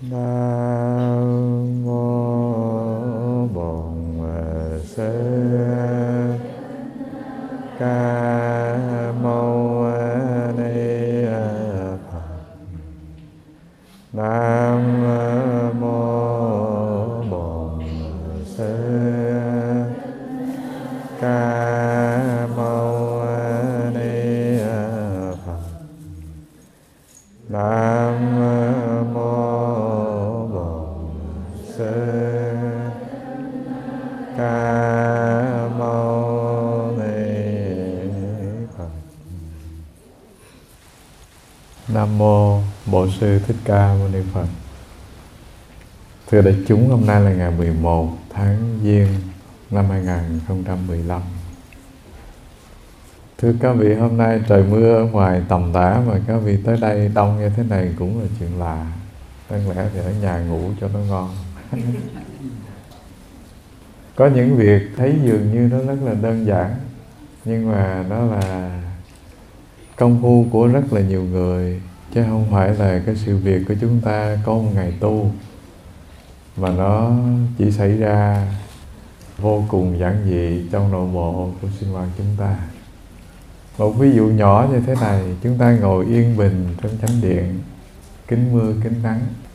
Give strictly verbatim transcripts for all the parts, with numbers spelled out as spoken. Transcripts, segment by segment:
Nam mô Bổn Sư Ca Mâu Ni Phật. Nam mô Bổn Sư Ca Mâu Ni Phật. Nam mô Bổn Sư Ca Mâu Ni Phật. Nam mô Bổn Sư Thích Ca Mâu Ni Phật. Thưa đại chúng, hôm nay là ngày mười một tháng Giêng năm hai nghìn không trăm mười lăm. Thưa các vị, hôm nay trời mưa ở ngoài tầm tã mà các vị tới đây đông như thế này cũng là chuyện lạ. Đáng lẽ thì ở nhà ngủ cho nó ngon. Có những việc thấy dường như nó rất là đơn giản, nhưng mà nó là công phu của rất là nhiều người, chứ không phải là cái sự việc của chúng ta có một ngày tu, mà nó chỉ xảy ra vô cùng giản dị trong nội bộ của sinh hoạt chúng ta. Một ví dụ nhỏ như thế này, chúng ta ngồi yên bình trong chánh điện, kính mưa kính nắng,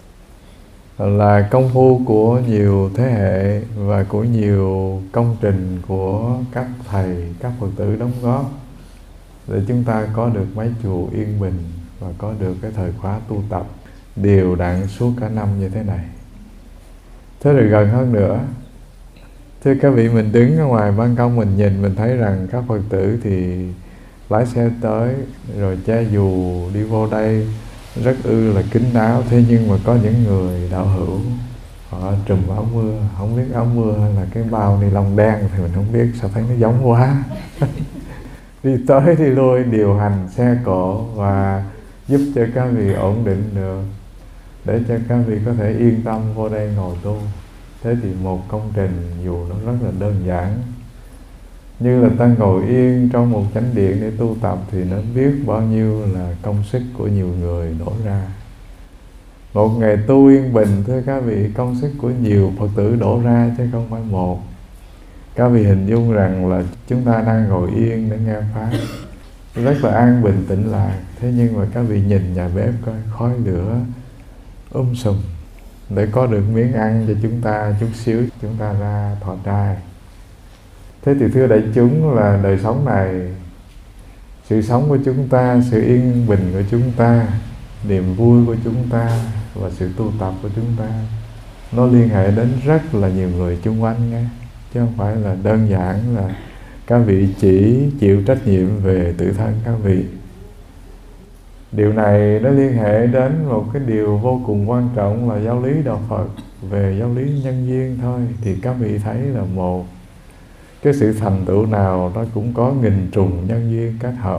là công phu của nhiều thế hệ và của nhiều công trình của các thầy, các Phật tử đóng góp để chúng ta có được mái chùa yên bình và có được cái thời khóa tu tập đều đặn suốt cả năm như thế này. Thế rồi gần hơn nữa, thưa các vị, mình đứng ở ngoài ban công mình nhìn, mình thấy rằng các Phật tử thì lái xe tới rồi che dù đi vô đây rất ư là kín đáo. Thế nhưng mà có những người đạo hữu họ trùm áo mưa, không biết áo mưa hay là cái bao ni lông đen thì mình không biết, sao thấy nó giống quá. Đi tới đi lui điều hành xe cộ và giúp cho các vị ổn định được, để cho các vị có thể yên tâm vô đây ngồi tu. Thế thì một công trình dù nó rất là đơn giản, như là ta ngồi yên trong một chánh điện để tu tập, thì nó biết bao nhiêu là công sức của nhiều người đổ ra. Một ngày tu yên bình, thưa các vị, công sức của nhiều Phật tử đổ ra chứ không phải một. Các vị hình dung rằng là chúng ta đang ngồi yên để nghe Pháp, rất là an bình tĩnh lạc. Thế nhưng mà các vị nhìn nhà bếp coi, khói lửa um sùm, để có được miếng ăn cho chúng ta chút xíu, chúng ta ra thọ trai. Thế thì thưa đại chúng, là đời sống này, sự sống của chúng ta, sự yên bình của chúng ta, niềm vui của chúng ta và sự tu tập của chúng ta, nó liên hệ đến rất là nhiều người chung quanh nghe. Chứ không phải là đơn giản là các vị chỉ chịu trách nhiệm về tự thân các vị. Điều này nó liên hệ đến một cái điều vô cùng quan trọng là giáo lý Đạo Phật. Về giáo lý nhân duyên thôi thì các vị thấy là một cái sự thành tựu nào nó cũng có nghìn trùng nhân duyên kết hợp.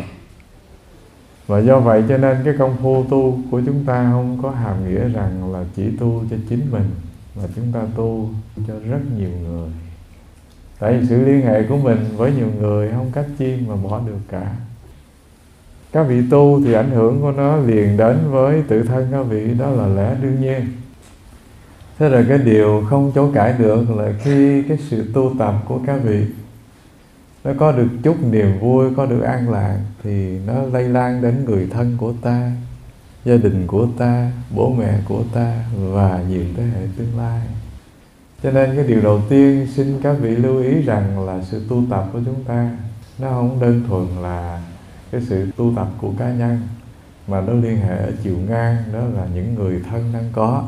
Và do vậy cho nên cái công phu tu của chúng ta không có hàm nghĩa rằng là chỉ tu cho chính mình, mà chúng ta tu cho rất nhiều người. Tại vì sự liên hệ của mình với nhiều người không cách chi mà bỏ được cả. Các vị tu thì ảnh hưởng của nó liền đến với tự thân các vị, đó là lẽ đương nhiên. Thế rồi cái điều không chối cãi được là khi cái sự tu tập của các vị nó có được chút niềm vui, có được an lạc, thì nó lây lan đến người thân của ta, gia đình của ta, bố mẹ của ta và nhiều thế hệ tương lai. Cho nên cái điều đầu tiên xin các vị lưu ý rằng là sự tu tập của chúng ta nó không đơn thuần là cái sự tu tập của cá nhân, mà nó liên hệ ở chiều ngang, đó là những người thân đang có.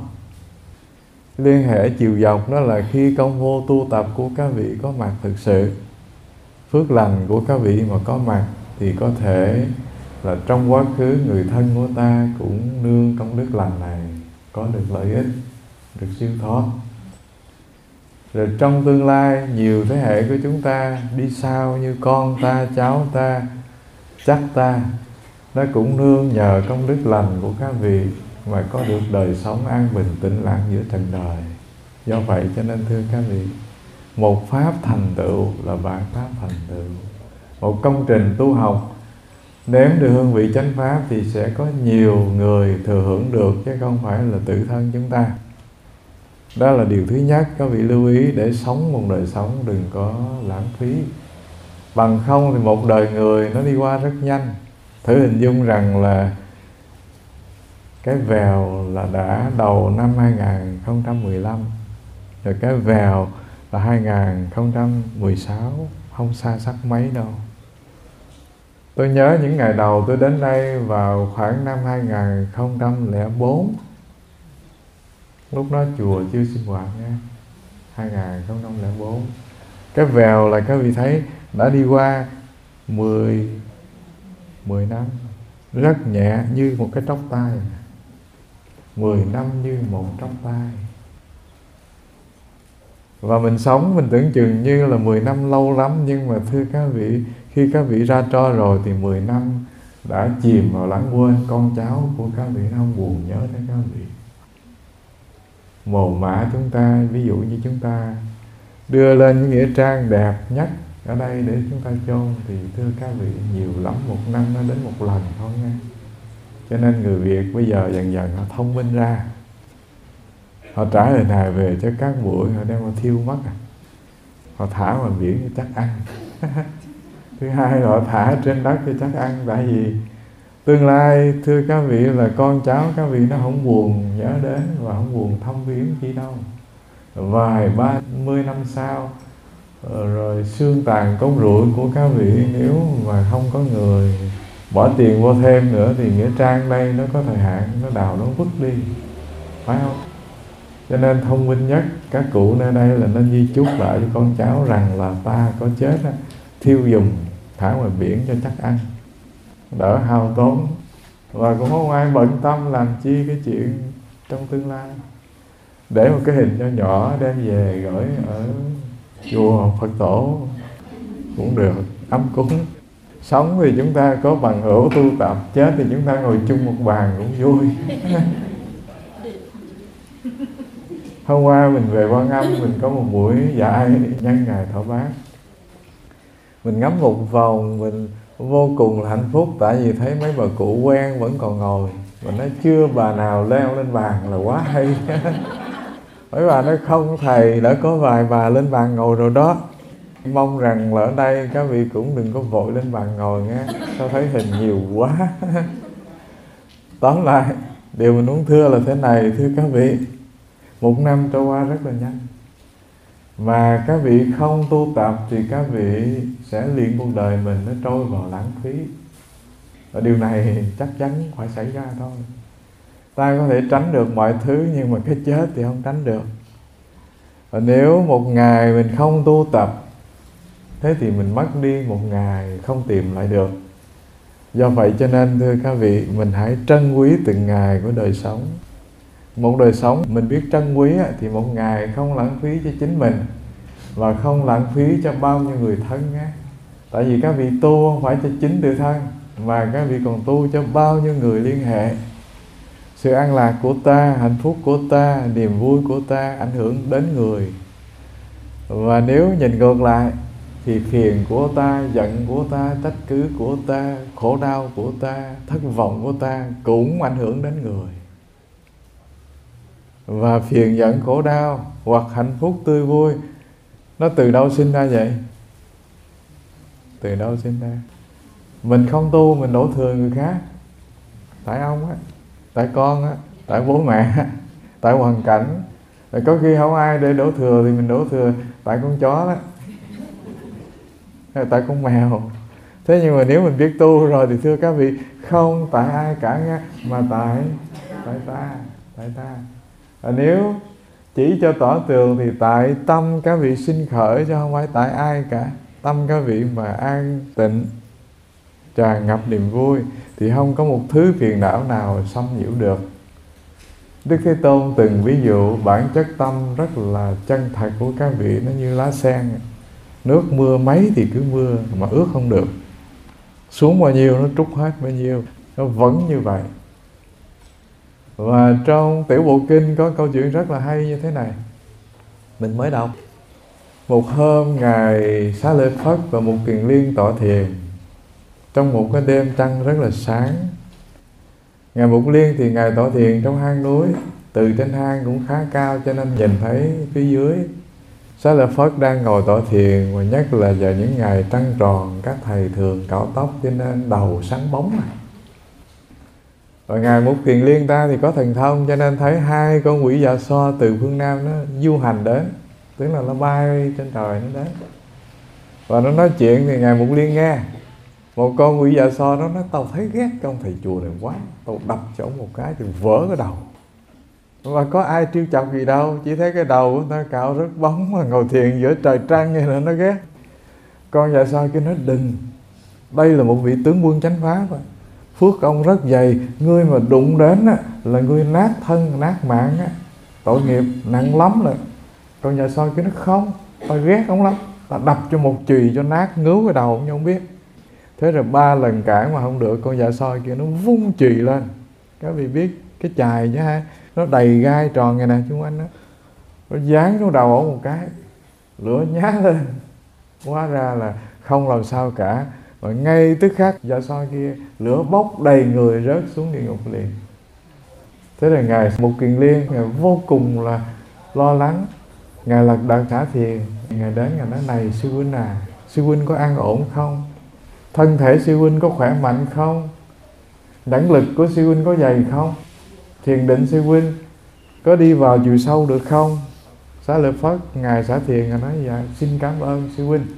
Liên hệ ở chiều dọc đó là khi công phu tu tập của các vị có mặt thực sự, phước lành của các vị mà có mặt, thì có thể là trong quá khứ người thân của ta cũng nương công đức lành này, có được lợi ích, được siêu thoát. Rồi trong tương lai nhiều thế hệ của chúng ta đi sau, như con ta, cháu ta, chắc ta, nó cũng nương nhờ công đức lành của các vị mà có được đời sống an bình tĩnh lặng giữa trần đời. Do vậy cho nên thưa các vị, một pháp thành tựu là vạn pháp thành tựu. Một công trình tu học nếm được hương vị chánh pháp thì sẽ có nhiều người thừa hưởng được, chứ không phải là tự thân chúng ta. Đó là điều thứ nhất, các vị lưu ý để sống một đời sống đừng có lãng phí. Bằng không thì một đời người nó đi qua rất nhanh. Thử hình dung rằng là cái vèo là đã đầu năm hai nghìn không trăm mười lăm, rồi cái vèo là hai nghìn không trăm mười sáu, không xa sắc mấy đâu. Tôi nhớ những ngày đầu tôi đến đây vào khoảng năm hai nghìn không trăm lẻ bốn. Lúc đó chùa chưa sinh hoạt nha, hai nghìn không trăm lẻ bốn. Cái vèo là các vị thấy đã đi qua mười năm, rất nhẹ như một cái tróc tay. mười năm như một tróc tay. Và mình sống mình tưởng chừng như là mười năm lâu lắm, nhưng mà thưa các vị, khi các vị ra tro rồi thì mười năm đã chìm vào lãng quên. Con cháu của các vị nó không buồn nhớ tới các vị. Mồ mả chúng ta, ví dụ như chúng ta đưa lên những nghĩa trang đẹp nhất ở đây để chúng ta chôn, thì thưa các vị, nhiều lắm một năm nó đến một lần thôi nha. Cho nên người Việt bây giờ dần dần họ thông minh ra, họ trả lời hài về cho các bụi, họ đem họ thiêu mất à. Họ thả ngoài biển cho chắc ăn. Thứ hai là họ thả trên đất cho chắc ăn. Tại vì tương lai thưa các vị là con cháu các vị nó không buồn nhớ đến và không buồn thăm viếng chi đâu. Vài ba mươi năm sau rồi xương tàn cốt rụi của các vị, nếu mà không có người bỏ tiền vô thêm nữa thì nghĩa trang đây nó có thời hạn, nó đào nó vứt đi, phải không? Cho nên thông minh nhất các cụ nơi đây là nên di chúc lại cho con cháu rằng là ta có chết á, thiêu dùng thả ngoài biển cho chắc ăn, đỡ hao tốn, và cũng không ai bận tâm làm chi cái chuyện trong tương lai. Để một cái hình nho nhỏ đem về gửi ở chùa Phật tổ cũng được, ấm cúng. Sống thì chúng ta có bằng hữu tu tập, chết thì chúng ta ngồi chung một bàn cũng vui. Hôm qua mình về Quan Âm, mình có một buổi dạy nhân ngày thọ bát. Mình ngắm một vòng, mình vô cùng là hạnh phúc, tại vì thấy mấy bà cụ quen vẫn còn ngồi. Mình nói chưa bà nào leo lên bàn là quá hay. Mấy bà nói không thầy, đã có vài bà lên bàn ngồi rồi đó. Mong rằng là ở đây các vị cũng đừng có vội lên bàn ngồi nghe, sao thấy hình nhiều quá. Tóm lại, điều mình muốn thưa là thế này, thưa các vị, một năm trôi qua rất là nhanh. Mà các vị không tu tập thì các vị sẽ liền cuộc đời mình nó trôi vào lãng phí. Và điều này chắc chắn phải xảy ra thôi. Ta có thể tránh được mọi thứ, nhưng mà cái chết thì không tránh được. Và nếu một ngày mình không tu tập, thế thì mình mất đi một ngày không tìm lại được. Do vậy cho nên thưa các vị, mình hãy trân quý từng ngày của đời sống. Một đời sống mình biết trân quý thì một ngày không lãng phí cho chính mình và không lãng phí cho bao nhiêu người thân nhé. Tại vì các vị tu không phải cho chính tự thân, mà các vị còn tu cho bao nhiêu người liên hệ. Sự an lạc của ta, hạnh phúc của ta, niềm vui của ta ảnh hưởng đến người. Và nếu nhìn ngược lại thì phiền của ta, giận của ta, trách cứ của ta, khổ đau của ta, thất vọng của ta cũng ảnh hưởng đến người. Và phiền giận khổ đau hoặc hạnh phúc tươi vui, nó từ đâu sinh ra vậy? Từ đâu sinh ra? Mình không tu, mình đổ thừa người khác. Tại ông á, tại con á, tại bố mẹ, tại hoàn cảnh. Rồi có khi không ai để đổ thừa thì mình đổ thừa tại con chó đó, hay tại con mèo. Thế nhưng mà nếu mình biết tu rồi thì thưa các vị, không tại ai cả nha, mà tại tại ta, tại ta. Và nếu chỉ cho tỏ tường thì tại tâm các vị sinh khởi, chứ không phải tại ai cả. Tâm các vị mà an tịnh, tràn ngập niềm vui thì không có một thứ phiền não nào xâm nhiễu được. Đức Thế Tôn từng ví dụ bản chất tâm rất là chân thật của các vị, nó như lá sen. Nước mưa mấy thì cứ mưa mà ướt không được. Xuống bao nhiêu nó trút hết bao nhiêu, nó vẫn như vậy. Và trong Tiểu Bộ Kinh có câu chuyện rất là hay như thế này. Mình mới đọc. Một hôm Ngài Xá Lợi Phất và một Kiền Liên tọa thiền. Trong một cái đêm trăng rất là sáng, Ngài Mục Liên thì Ngài tọa thiền trong hang núi. Từ trên hang cũng khá cao cho nên nhìn thấy phía dưới Xá Lợi Phất đang ngồi tọa thiền. Và nhất là vào những ngày trăng tròn, các thầy thường cạo tóc cho nên đầu sáng bóng này. Và Ngài Mục Kiền Liên ta thì có thần thông cho nên thấy hai con quỷ dạ xoa từ phương Nam nó du hành đến, tức là nó bay trên trời nó đến. Và nó nói chuyện thì Ngài Mục Liên nghe. Một con quỷ dạ xoa nó nói: tao thấy ghét cái ông thầy chùa này quá, tao đập cho ông một cái thì vỡ cái đầu. Mà có ai trêu chọc gì đâu, chỉ thấy cái đầu của ta cạo rất bóng mà ngồi thiền giữa trời trăng như là nó ghét. Con dạ xoa kia nói: đừng, đây là một vị tướng quân chánh pháp, phước ông rất dày, ngươi mà đụng đến á, là ngươi nát thân nát mạng á, tội nghiệp nặng lắm rồi. Con dạ xoa kia nó: không, ta ghét ông lắm, ta đập cho một chùy cho nát ngứa cái đầu ông không biết. Thế rồi ba lần cãi mà không được, con dạ soi kia nó vung chùy lên. Các vị biết cái chài chứ ha, nó đầy gai tròn này nè xung quanh đó, nó dán xuống đầu ổng một cái, lửa nhá lên. Hóa ra là không làm sao cả, và ngay tức khắc dạ soi kia lửa bốc đầy người, rớt xuống địa ngục liền. Thế là Ngài Mục Kiền Liên Ngài vô cùng là lo lắng. Ngài Lạc Đạt xả thiền, Ngài đến Ngài nói: này sư huynh à, sư huynh có an ổn không? Thân thể sư huynh có khỏe mạnh không? Đẳng lực của sư huynh có dày không? Thiền định sư huynh có đi vào chiều sâu được không? Xá Lợi Phất Ngài xả thiền, Ngài nói: dạ xin cảm ơn sư huynh,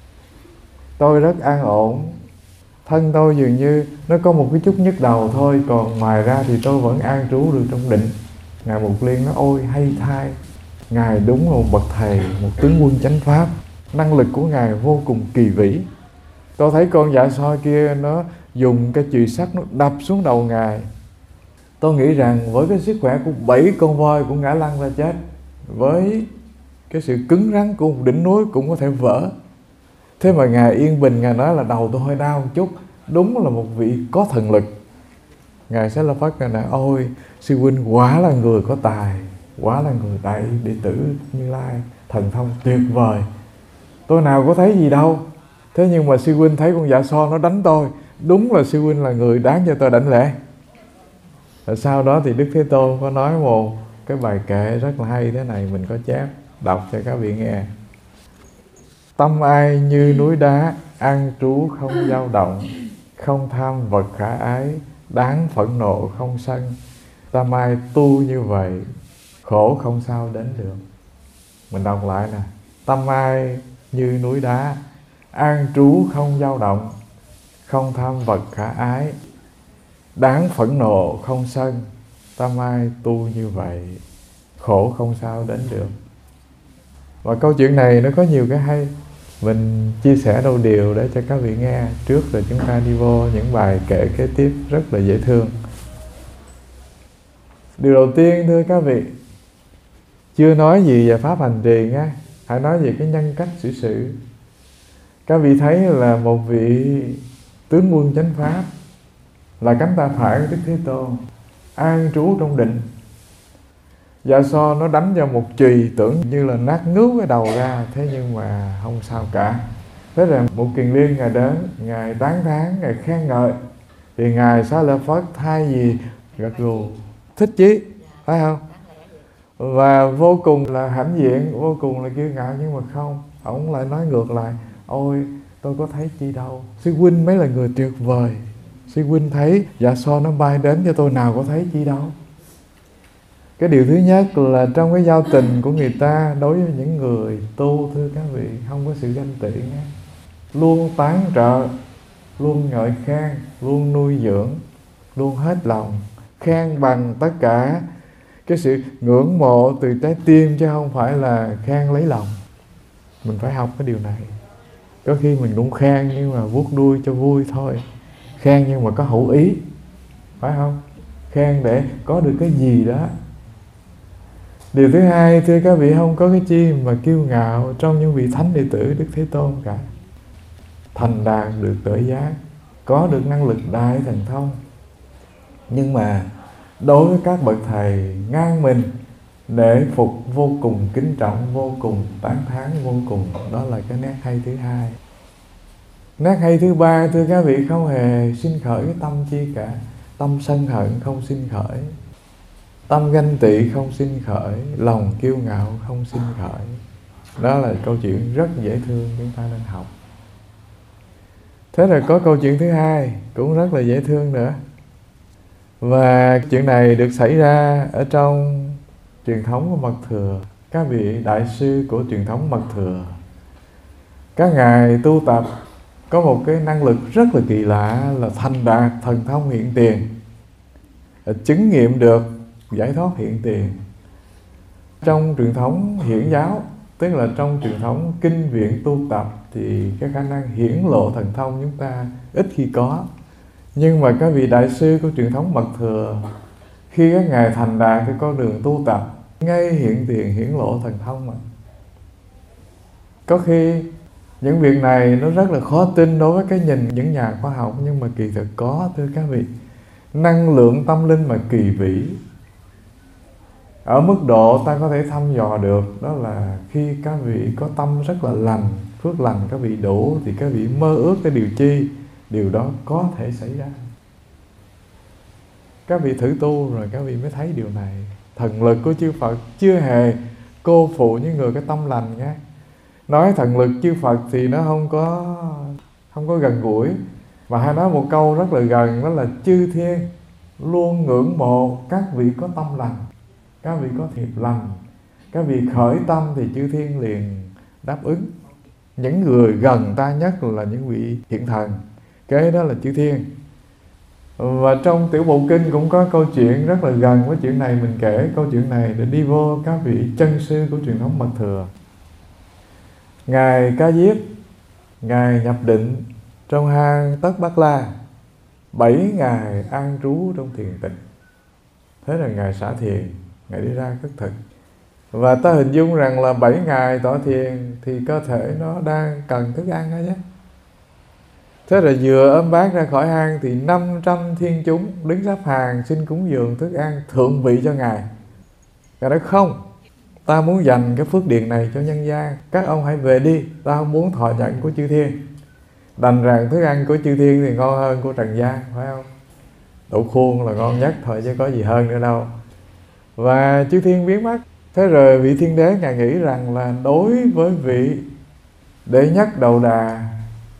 tôi rất an ổn. Thân tôi dường như nó có một cái chút nhức đầu thôi, còn ngoài ra thì tôi vẫn an trú được trong định. Ngài Mục Liên nói: ôi hay thay, Ngài đúng là một bậc thầy, một tướng quân chánh pháp. Năng lực của Ngài vô cùng kỳ vĩ. Tôi thấy con dạ soi kia nó dùng cái chùy sắt nó đập xuống đầu Ngài. Tôi nghĩ rằng với cái sức khỏe của bảy con voi cũng ngã lăn ra chết, với cái sự cứng rắn của một đỉnh núi cũng có thể vỡ. Thế mà Ngài yên bình, Ngài nói là đầu tôi hơi đau một chút. Đúng là một vị có thần lực. Ngài Xá Lợi Phất Ngài nói: ôi sư huynh quả là người có tài, quả là người đại đệ tử Như Lai, thần thông tuyệt vời, tôi nào có thấy gì đâu. Thế nhưng mà sư huynh thấy con dạ so nó đánh tôi, đúng là sư huynh là người đáng cho tôi đảnh lễ. Và sau đó thì Đức Thế Tôn có nói một cái bài kệ rất là hay thế này, mình có chép đọc cho các vị nghe. Tâm ai như núi đá, an trú không dao động, không tham vật khả ái, đáng phẫn nộ không sân. Tâm ai tu như vậy, khổ không sao đến được. Mình đọc lại nè: tâm ai như núi đá, an trú không dao động, không tham vật khả ái, đáng phẫn nộ không sân. Tâm ai tu như vậy, khổ không sao đến được. Và câu chuyện này nó có nhiều cái hay, mình chia sẻ đôi điều để cho các vị nghe trước rồi chúng ta đi vô những bài kể kế tiếp rất là dễ thương. Điều đầu tiên thưa các vị, chưa nói gì về pháp hành trì nha, hãy nói về cái nhân cách xử sự. Các vị thấy là một vị tướng quân chánh pháp, là cánh tay phải của Đức Thế Tôn, an trú trong định. Dạ so nó đánh vào một chùy tưởng như là nát ngứa cái đầu ra, thế nhưng mà không sao cả. Thế là Mục Kiền Liên Ngài đến, Ngài tán thán, Ngài khen ngợi, thì Ngài Xá Lợi Phất thay vì gật gù thích chí, phải không? Và vô cùng là hãnh diện, vô cùng là kiêu ngạo, nhưng mà không, ông lại nói ngược lại: ôi tôi có thấy chi đâu, sư huynh mới là người tuyệt vời, sư huynh thấy dạ so nó bay đến cho tôi nào có thấy chi đâu. Cái điều thứ nhất là trong cái giao tình của người ta đối với những người tu, thưa các vị, không có sự ganh tị nha. Luôn tán trợ, luôn ngợi khen, luôn nuôi dưỡng, luôn hết lòng khen bằng tất cả cái sự ngưỡng mộ từ trái tim, chứ không phải là khen lấy lòng. Mình phải học cái điều này. Có khi mình cũng khen nhưng mà vuốt đuôi cho vui thôi, khen nhưng mà có hữu ý, phải không? Khen để có được cái gì đó. Điều thứ hai, thưa các vị, không có cái chi mà kiêu ngạo trong những vị thánh đệ tử Đức Thế Tôn cả. Thành đạt được tự giác, có được năng lực đại thần thông, nhưng mà đối với các bậc thầy ngang mình, nể phục vô cùng, kính trọng vô cùng, tán thán vô cùng. Đó là cái nét hay thứ hai. Nét hay thứ ba, thưa các vị, không hề sinh khởi cái tâm chi cả. Tâm sân hận không sinh khởi, tâm ganh tị không sinh khởi, lòng kiêu ngạo không sinh khởi. Đó là câu chuyện rất dễ thương, chúng ta nên học. Thế rồi có câu chuyện thứ hai cũng rất là dễ thương nữa. Và chuyện này được xảy ra ở trong truyền thống của Mật Thừa. Các vị đại sư của truyền thống Mật Thừa, các ngài tu tập có một cái năng lực rất là kỳ lạ, là thành đạt thần thông hiện tiền, chứng nghiệm được giải thoát hiện tiền. Trong truyền thống hiển giáo, tức là trong truyền thống kinh viện tu tập, thì cái khả năng hiển lộ thần thông chúng ta ít khi có. Nhưng mà các vị đại sư của truyền thống Mật Thừa, khi các ngài thành đạt cái con đường tu tập, ngay hiện tiền hiển lộ thần thông mà. Có khi những việc này nó rất là khó tin đối với cái nhìn những nhà khoa học, nhưng mà kỳ thực có, thưa các vị. Năng lượng tâm linh mà kỳ vĩ, ở mức độ ta có thể thăm dò được, đó là khi các vị có tâm rất là lành, phước lành các vị đủ, thì các vị mơ ước cái điều chi, điều đó có thể xảy ra. Các vị thử tu rồi các vị mới thấy điều này. Thần lực của chư Phật chưa hề cô phụ những người cái tâm lành nhé. Nói thần lực chư Phật thì nó không có không có gần gũi, mà hay nói một câu rất là gần, đó là chư thiên luôn ngưỡng mộ các vị có tâm lành, các vị có thiệp lành. Các vị khởi tâm thì chư thiên liền đáp ứng. Những người gần ta nhất là những vị hiện thần, kế đó là chư thiên. Và trong Tiểu Bộ Kinh cũng có câu chuyện rất là gần với chuyện này. Mình kể câu chuyện này để đi vô các vị chân sư của truyền thống Mật Thừa. Ngài Ca Diếp, ngài nhập định trong hang Tất Bát La, bảy ngày an trú trong thiền tịch. Thế là ngài xả thiền, ngài đi ra khất thực. Và ta hình dung rằng là bảy ngày tọa thiền thì cơ thể nó đang cần thức ăn đó chứ. Thế rồi vừa ôm bát ra khỏi hang thì năm trăm thiên chúng đứng sắp hàng xin cúng dường thức ăn thượng vị cho ngài. Ngài nói không, ta muốn dành cái phước điền này cho nhân gian, các ông hãy về đi, ta không muốn thọ nhận của chư thiên. Đành rằng thức ăn của chư thiên thì ngon hơn của trần gian, phải không? Đậu khuôn là ngon nhất thôi chứ có gì hơn nữa đâu. Và chư thiên biến mất. Thế rồi vị thiên đế ngài nghĩ rằng là đối với vị đệ nhất đầu đà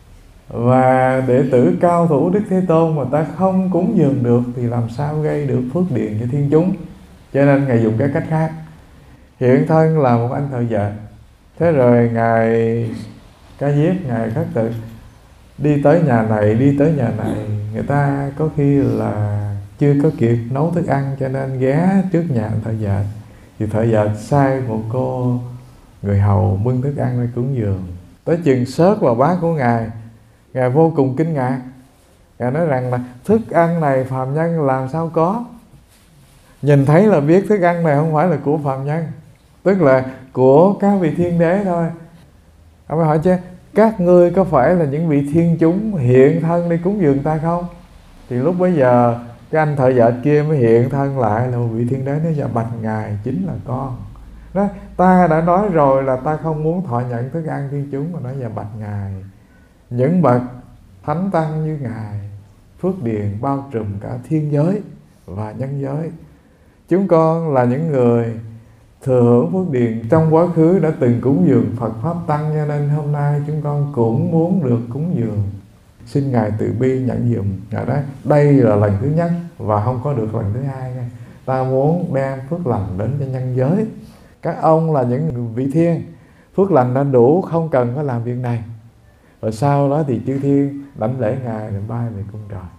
và đệ tử cao thủ Đức Thế Tôn mà ta không cúng dường được thì làm sao gây được phước điền cho thiên chúng. Cho nên ngài dùng cái cách khác, hiện thân là một anh thợ dệt. Thế rồi ngài Ca Diếp, ngài khất thực, đi tới nhà này, đi tới nhà này. Người ta có khi là chưa có kịp nấu thức ăn, cho nên ghé trước nhà anh thợ dệt. Thì thợ dệt sai một cô người hầu bưng thức ăn ra cúng dường. Tới chừng xớt vào bát của ngài, ngài vô cùng kinh ngạc. Ngài nói rằng là thức ăn này phàm nhân làm sao có. Nhìn thấy là biết thức ăn này không phải là của phàm nhân, tức là của các vị thiên đế thôi. Ông hỏi chứ, các ngươi có phải là những vị thiên chúng hiện thân đi cúng dường ta không? Thì lúc bấy giờ cái anh thợ dệt kia mới hiện thân lại là một vị thiên đế, nói dạ bạch ngài chính là con. Đó, ta đã nói rồi là ta không muốn thọ nhận thức ăn thiên chúng, mà nói dạ bạch ngài, những bậc thánh tăng như ngài, phước điền bao trùm cả thiên giới và nhân giới. Chúng con là những người thừa hưởng phước điền trong quá khứ đã từng cúng dường Phật Pháp Tăng, cho nên hôm nay chúng con cũng muốn được cúng dường. Xin ngài từ bi nhận dùm. Ngài nói đây là lần thứ nhất và không có được lần thứ hai nha. Ta muốn đem phước lành đến cho nhân giới. Các ông là những vị thiên, phước lành đã đủ, không cần phải làm việc này. Rồi sau đó thì chư thiên đảnh lễ ngài rồi bay về cung trời.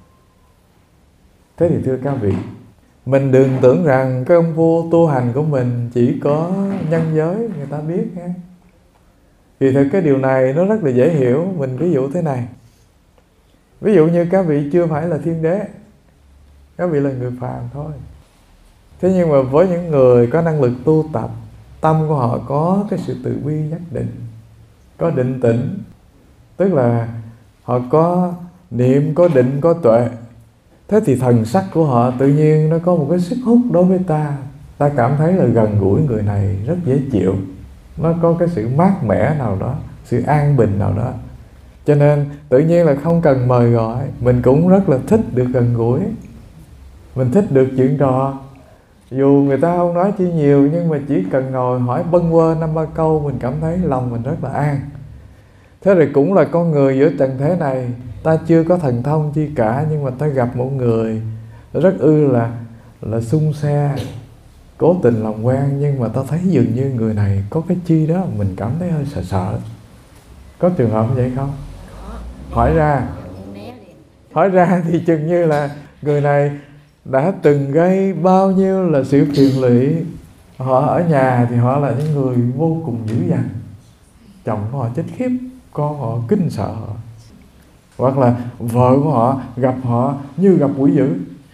Thế thì thưa các vị, mình đừng tưởng rằng cái công phu tu hành của mình chỉ có nhân giới người ta biết nha. Vì thực cái điều này nó rất là dễ hiểu. Mình ví dụ thế này. Ví dụ như các vị chưa phải là thiên đế, các vị là người phàm thôi. Thế nhưng mà với những người có năng lực tu tập, tâm của họ có cái sự từ bi nhất định, có định tĩnh, tức là họ có niệm, có định, có tuệ. Thế thì thần sắc của họ tự nhiên nó có một cái sức hút đối với ta. Ta cảm thấy là gần gũi người này rất dễ chịu. Nó có cái sự mát mẻ nào đó, sự an bình nào đó. Cho nên tự nhiên là không cần mời gọi, mình cũng rất là thích được gần gũi, mình thích được chuyện trò. Dù người ta không nói chi nhiều, nhưng mà chỉ cần ngồi hỏi bâng quơ năm ba câu, mình cảm thấy lòng mình rất là an. Thế rồi cũng là con người giữa trần thế này, ta chưa có thần thông chi cả, nhưng mà ta gặp một người rất ư là là xung xe, cố tình làm quen, nhưng mà ta thấy dường như người này có cái chi đó mình cảm thấy hơi sợ sợ. Có trường hợp như vậy không? Hỏi ra Hỏi ra thì chừng như là người này đã từng gây bao nhiêu là sự phiền lụy. Họ ở nhà thì họ là những người vô cùng dữ dằn, chồng của họ chết khiếp, con họ kinh sợ họ, hoặc là vợ của họ gặp họ như gặp quỷ dữ,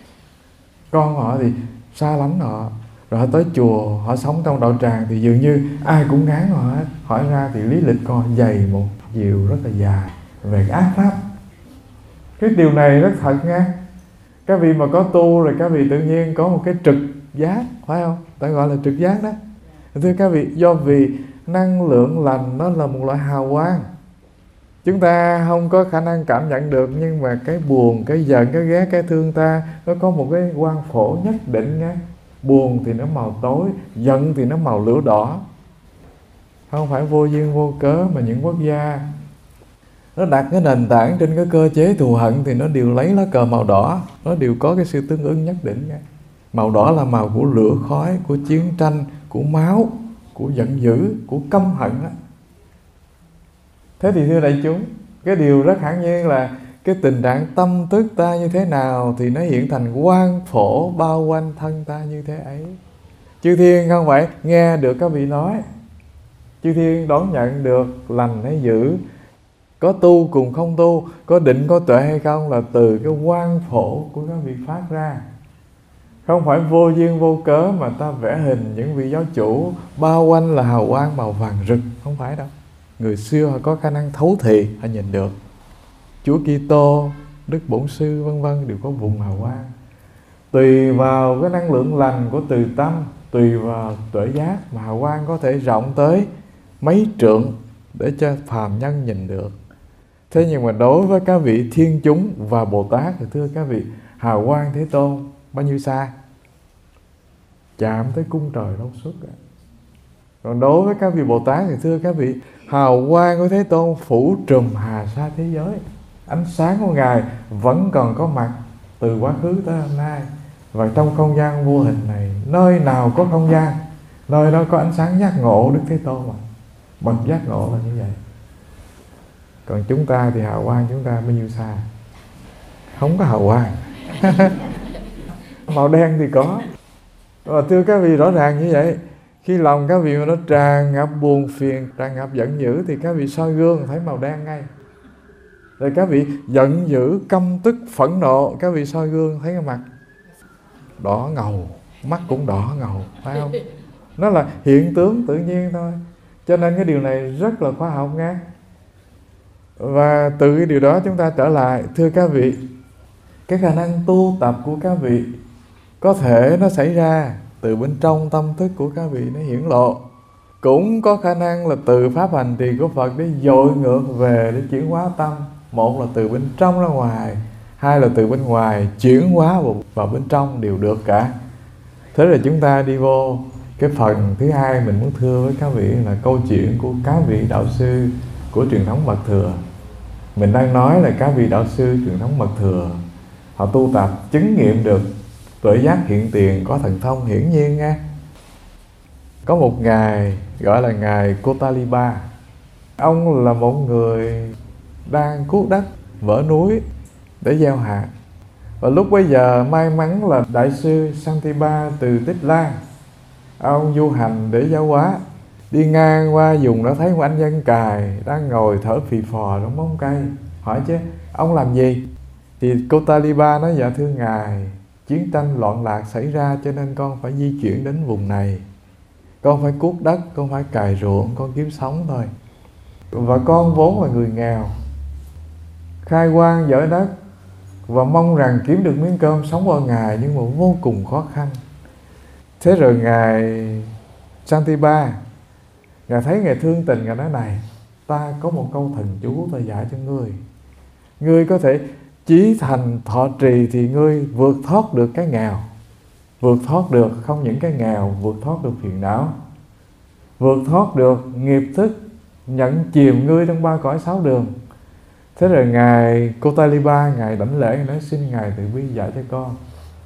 con họ thì xa lánh họ. Rồi họ tới chùa, họ sống trong đạo tràng thì dường như ai cũng ngán họ hết. Hỏi ra thì lý lịch con dày một diều rất là dài về ác pháp. Cái điều này rất thật nha. Các vị mà có tu rồi các vị tự nhiên có một cái trực giác, phải không? Ta gọi là trực giác đó. Thưa các vị, do vì năng lượng lành nó là một loại hào quang, chúng ta không có khả năng cảm nhận được, nhưng mà cái buồn, cái giận, cái ghét, cái thương ta nó có một cái quang phổ nhất định nha. Buồn thì nó màu tối, giận thì nó màu lửa đỏ. Không phải vô duyên vô cớ mà những quốc gia nó đặt cái nền tảng trên cái cơ chế thù hận thì nó đều lấy lá cờ màu đỏ, nó đều có cái sự tương ứng nhất định nha. Màu đỏ là màu của lửa khói, của chiến tranh, của máu, của giận dữ, của căm hận đó. Thế thì thưa đại chúng, cái điều rất hẳn nhiên là cái tình trạng tâm tức ta như thế nào thì nó hiện thành quang phổ bao quanh thân ta như thế ấy. Chư thiên không phải nghe được các vị nói, chư thiên đón nhận được lành hay dữ, có tu cùng không tu, có định có tuệ hay không là từ cái quang phổ của các vị phát ra. Không phải vô duyên vô cớ mà ta vẽ hình những vị giáo chủ bao quanh là hào quang màu vàng rực, không phải đâu. Người xưa họ có khả năng thấu thị, họ nhìn được. Chúa Kitô, Đức Bổn Sư vân vân đều có vùng hào quang. Tùy vào cái năng lượng lành của từ tâm, tùy vào tuệ giác mà hào quang có thể rộng tới mấy trượng để cho phàm nhân nhìn được. Thế nhưng mà đối với các vị thiên chúng và Bồ Tát thì thưa các vị, hào quang Thế Tôn bao nhiêu xa? Chạm tới cung trời đâu suốt. Còn đối với các vị Bồ Tát thì thưa các vị, hào quang của Thế Tôn phủ trùm hà sa thế giới. Ánh sáng của Ngài vẫn còn có mặt từ quá khứ tới hôm nay. Và trong không gian vô hình này, nơi nào có không gian, nơi đó có ánh sáng giác ngộ Đức Thế Tôn mà. Bậc giác ngộ là như vậy. Còn chúng ta thì hào quang chúng ta bao nhiêu xa? Không có hào quang. Màu đen thì có. Và thưa các vị, rõ ràng như vậy. Khi lòng các vị mà nó tràn ngập buồn phiền, tràn ngập giận dữ thì các vị soi gương thấy màu đen ngay. Rồi các vị giận dữ, căm tức, phẫn nộ, các vị soi gương thấy cái mặt đỏ ngầu, mắt cũng đỏ ngầu, phải không? Nó là hiện tướng tự nhiên thôi. Cho nên cái điều này rất là khoa học nha. Và từ cái điều đó chúng ta trở lại, thưa các vị, cái khả năng tu tập của các vị có thể nó xảy ra từ bên trong tâm thức của các vị nó hiển lộ. Cũng có khả năng là từ pháp hành trì của Phật để dội ngược về để chuyển hóa tâm. Một là từ bên trong ra ngoài, hai là từ bên ngoài chuyển hóa vào, vào bên trong, đều được cả. Thế là chúng ta đi vô cái phần thứ hai mình muốn thưa với các vị là câu chuyện của các vị đạo sư của truyền thống Mật Thừa. Mình đang nói là các vị đạo sư truyền thống Mật Thừa, họ tu tập chứng nghiệm được tuệ giác hiện tiền, có thần thông hiển nhiên nha. Có một ngài gọi là ngài Kotaliba. Ông là một người đang cuốc đất vỡ núi để gieo hạt. Và lúc bấy giờ may mắn là đại sư Santiba từ Tích Lan, ông du hành để giáo hóa, đi ngang qua vùng đó thấy một anh dân cài đang ngồi thở phì phò trong bóng cây. Hỏi chứ ông làm gì? Thì Kotaliba nói dạ thưa ngài, chiến tranh loạn lạc xảy ra cho nên con phải di chuyển đến vùng này. Con phải cuốc đất, con phải cày ruộng, con kiếm sống thôi. Và con vốn là người nghèo, khai hoang dỡ đất và mong rằng kiếm được miếng cơm sống qua ngày, nhưng mà vô cùng khó khăn. Thế rồi ngài Santiba, ngài thấy ngài thương tình, ngài nói này, ta có một câu thần chú ta dạy cho ngươi. Ngươi có thể chí thành thọ trì thì ngươi vượt thoát được cái nghèo. Vượt thoát được không những cái nghèo, vượt thoát được phiền não, vượt thoát được nghiệp thức nhận chìm ngươi trong ba cõi sáu đường. Thế rồi Ngài Kotalipa, Ngài đảnh lễ, nói xin Ngài từ bi dạy cho con.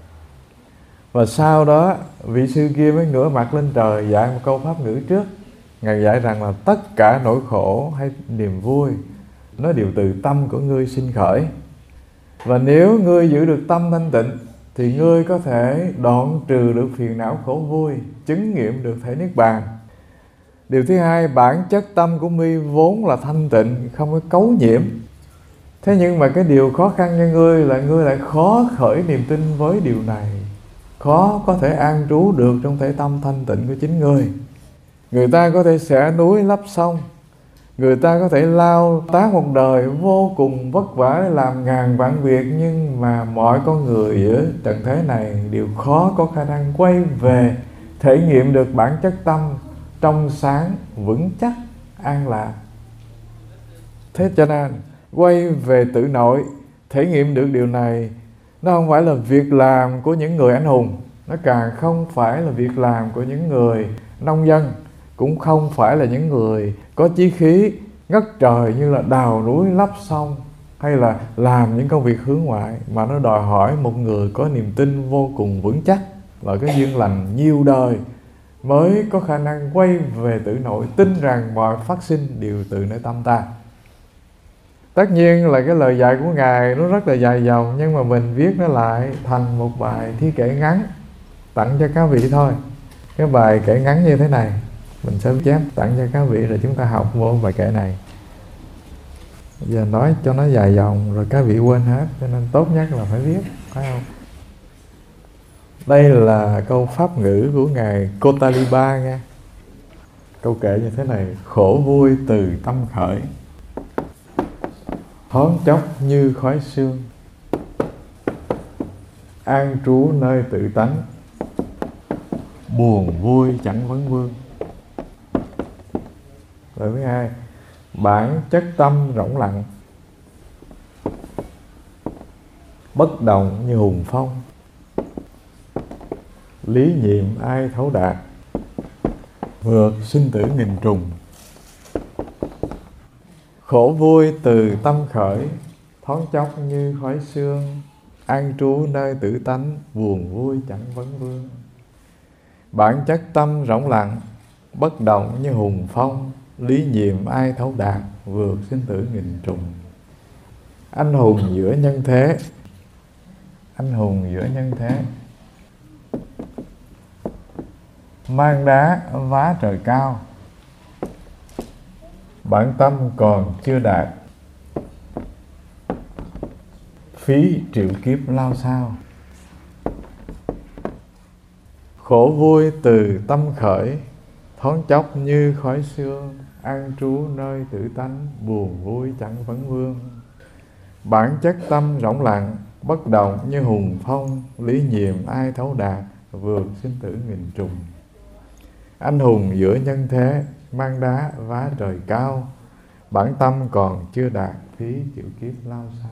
Và sau đó vị sư kia mới ngửa mặt lên trời dạy một câu pháp ngữ trước. Ngài dạy rằng là tất cả nỗi khổ hay niềm vui nó đều từ tâm của ngươi sinh khởi. Và nếu ngươi giữ được tâm thanh tịnh thì ngươi có thể đoạn trừ được phiền não khổ vui, chứng nghiệm được thể niết bàn. Điều thứ hai, bản chất tâm của mi vốn là thanh tịnh, không có cấu nhiễm. Thế nhưng mà cái điều khó khăn cho ngươi là ngươi lại khó khởi niềm tin với điều này, khó có thể an trú được trong thể tâm thanh tịnh của chính ngươi. Người ta có thể xẻ núi lấp sông, người ta có thể lao tác một đời vô cùng vất vả để làm ngàn vạn việc, nhưng mà mọi con người ở trần thế này đều khó có khả năng quay về thể nghiệm được bản chất tâm trong sáng, vững chắc, an lạc. Thế cho nên quay về tự nội, thể nghiệm được điều này, nó không phải là việc làm của những người anh hùng, nó càng không phải là việc làm của những người nông dân, cũng không phải là những người có chí khí ngất trời như là đào núi lấp sông hay là làm những công việc hướng ngoại, mà nó đòi hỏi một người có niềm tin vô cùng vững chắc và cái duyên lành nhiều đời mới có khả năng quay về tự nội, tin rằng mọi phát sinh đều từ nơi tâm ta. Tất nhiên là cái lời dạy của Ngài nó rất là dài dòng, nhưng mà mình viết nó lại thành một bài thi kể ngắn tặng cho các vị thôi. Cái bài kể ngắn như thế này mình sẽ chép tặng cho các vị, rồi chúng ta học vô bài kể này. Giờ nói cho nó dài dòng rồi các vị quên hết, cho nên tốt nhất là phải viết, phải không? Đây là câu pháp ngữ của Ngài Kotalipa nha. Câu kệ như thế này: khổ vui từ tâm khởi, thoáng chốc như khói sương, an trú nơi tự tánh, buồn vui chẳng vấn vương. Lời thứ hai, bản chất tâm rỗng lặng, bất động như hùng phong, lý nhiệm ai thấu đạt, vượt sinh tử nghìn trùng. Khổ vui từ tâm khởi, thoáng chốc như khói sương, an trú nơi tử tánh, buồn vui chẳng vấn vương. Bản chất tâm rỗng lặng, bất động như hùng phong, lý nhiệm ai thấu đạt, vượt sinh tử nghìn trùng. Anh hùng giữa nhân thế, anh hùng giữa nhân thế, mang đá vá trời cao, bản tâm còn chưa đạt, phí triệu kiếp lao sao. Khổ vui từ tâm khởi, thoáng chốc như khói sương, an trú nơi tự tánh, buồn vui chẳng vấn vương. Bản chất tâm rỗng lặng, bất động như hùng phong, lý nhiệm ai thấu đạt, vượt sinh tử nghìn trùng. Anh hùng giữa nhân thế, mang đá vá trời cao, bản tâm còn chưa đạt, phí chịu kiếp lao sao.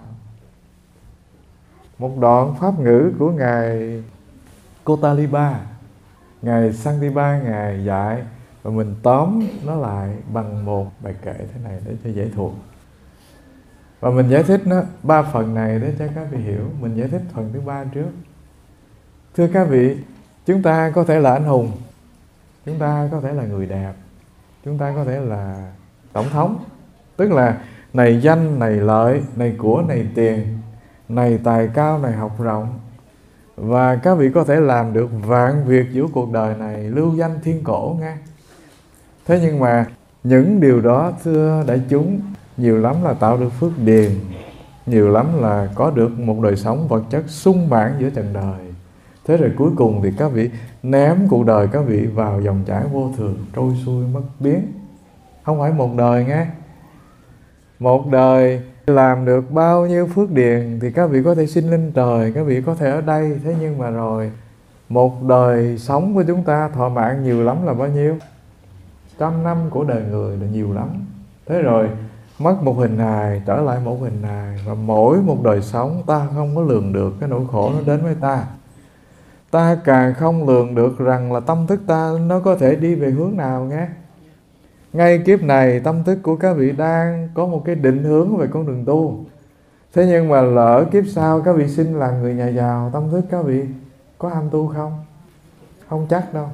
Một đoạn pháp ngữ của Ngài Kotalipa, Ngài Santipa Ngài dạy, và mình tóm nó lại bằng một bài kệ thế này để cho dễ thuộc. Và mình giải thích nó ba phần này để cho các vị hiểu. Mình giải thích phần thứ ba trước. Thưa các vị, chúng ta có thể là anh hùng, chúng ta có thể là người đẹp, chúng ta có thể là tổng thống, tức là này danh, này lợi, này của, này tiền, này tài cao, này học rộng. Và các vị có thể làm được vạn việc giữa cuộc đời này, lưu danh thiên cổ nghe. Thế nhưng mà những điều đó thưa đại chúng, nhiều lắm là tạo được phước điền, nhiều lắm là có được một đời sống vật chất sung mãn giữa trần đời. Thế rồi cuối cùng thì các vị ném cuộc đời các vị vào dòng chảy vô thường, trôi xuôi mất biến. Không phải một đời nghe. Một đời làm được bao nhiêu phước điền thì các vị có thể sinh lên trời, các vị có thể ở đây. Thế nhưng mà rồi một đời sống của chúng ta thọ mạng nhiều lắm là bao nhiêu? Trăm năm của đời người là nhiều lắm. Thế rồi mất một hình hài trở lại một hình hài, và mỗi một đời sống ta không có lường được cái nỗi khổ nó đến với ta. Ta càng không lường được rằng là tâm thức ta nó có thể đi về hướng nào nghe. Ngay kiếp này tâm thức của các vị đang có một cái định hướng về con đường tu. Thế nhưng mà lỡ kiếp sau các vị sinh là người nhà giàu, tâm thức các vị có ham tu không? Không chắc đâu.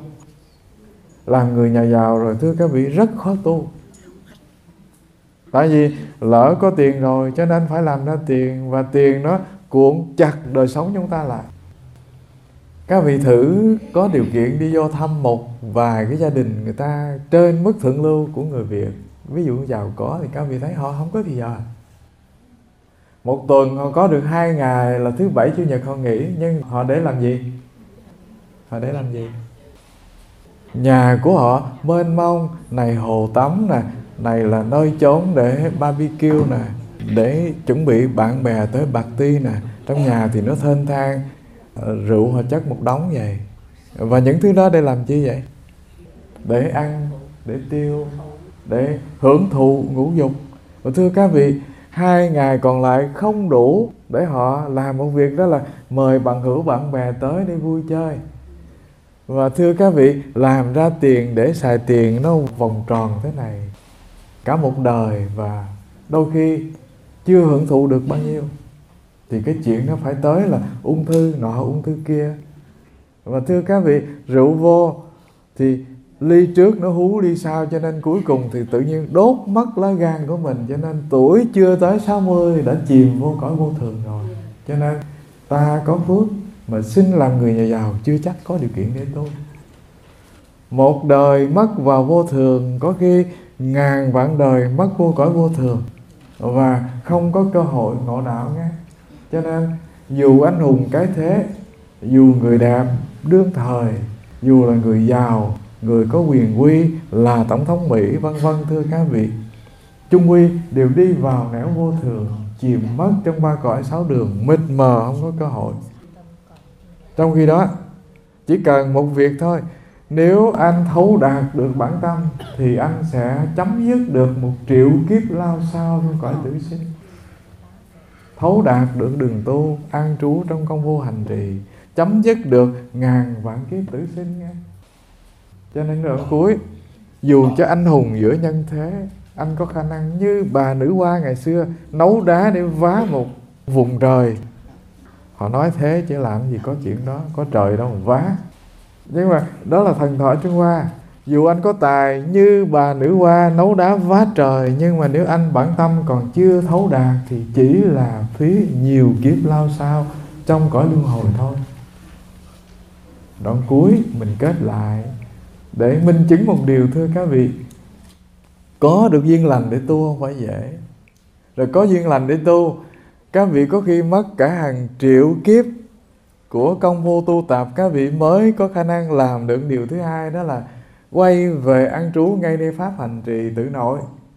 Làm người nhà giàu rồi thưa các vị rất khó tu. Tại vì lỡ có tiền rồi cho nên phải làm ra tiền, và tiền nó cuộn chặt đời sống chúng ta lại. Các vị thử có điều kiện đi vô thăm một vài cái gia đình người ta trên mức thượng lưu của người Việt, ví dụ giàu có, thì các vị thấy họ không có thì giờ. Một tuần họ có được hai ngày là thứ bảy chủ nhật họ nghỉ, nhưng họ để làm gì? Họ để làm gì? Nhà của họ mênh mông, này hồ tắm nè, này là nơi chốn để barbecue nè, để chuẩn bị bạn bè tới party nè. Trong nhà thì nó thênh thang, rượu họ chất một đống vậy. Và những thứ đó để làm chi vậy? Để ăn, để tiêu, để hưởng thụ ngũ dục. Và thưa các vị, hai ngày còn lại không đủ để họ làm một việc, đó là mời bạn hữu bạn bè tới để vui chơi. Và thưa các vị, làm ra tiền để xài tiền nó vòng tròn thế này cả một đời, và đôi khi chưa hưởng thụ được bao nhiêu, thì cái chuyện nó phải tới là ung thư nọ ung thư kia. Và thưa các vị, rượu vô thì ly trước nó hú ly sau, cho nên cuối cùng thì tự nhiên đốt mất lá gan của mình. Cho nên tuổi chưa tới sáu mươi đã chìm vô cõi vô thường rồi. Cho nên ta có phước mà xin làm người nhà giàu chưa chắc có điều kiện để tu. Một đời mất vào vô thường, có khi ngàn vạn đời mất vô cõi vô thường, và không có cơ hội ngộ đạo nghe. Cho nên dù anh hùng cái thế, dù người đẹp đương thời, dù là người giàu, người có quyền quy là tổng thống Mỹ vân vân, thưa các vị, chung quy đều đi vào nẻo vô thường, chìm mất trong ba cõi sáu đường, mịt mờ không có cơ hội. Trong khi đó chỉ cần một việc thôi, nếu anh thấu đạt được bản tâm thì anh sẽ chấm dứt được một triệu kiếp lao sao trong cõi tử sinh. Thấu đạt được đường tu, an trú trong công vô hành trì, chấm dứt được ngàn vạn kiếp tử sinh nghe. Cho nên đoạn cuối, dù cho anh hùng giữa nhân thế, anh có khả năng như bà nữ hoa ngày xưa nấu đá để vá một vùng trời. Họ nói thế chứ làm gì có chuyện đó, có trời đâu mà vá. Nhưng mà đó là thần thoại Trung Hoa. Dù anh có tài như bà nữ hoa nấu đá vá trời, nhưng mà nếu anh bản tâm còn chưa thấu đạt thì chỉ là phí nhiều kiếp lao sao trong cõi luân hồi thôi. Đoạn cuối mình kết lại để minh chứng một điều, thưa các vị, có được duyên lành để tu không phải dễ. Rồi có duyên lành để tu, các vị có khi mất cả hàng triệu kiếp của công vô tu tập, các vị mới có khả năng làm được điều thứ hai, đó là quay về an trú ngay nơi pháp hành trì tự nội.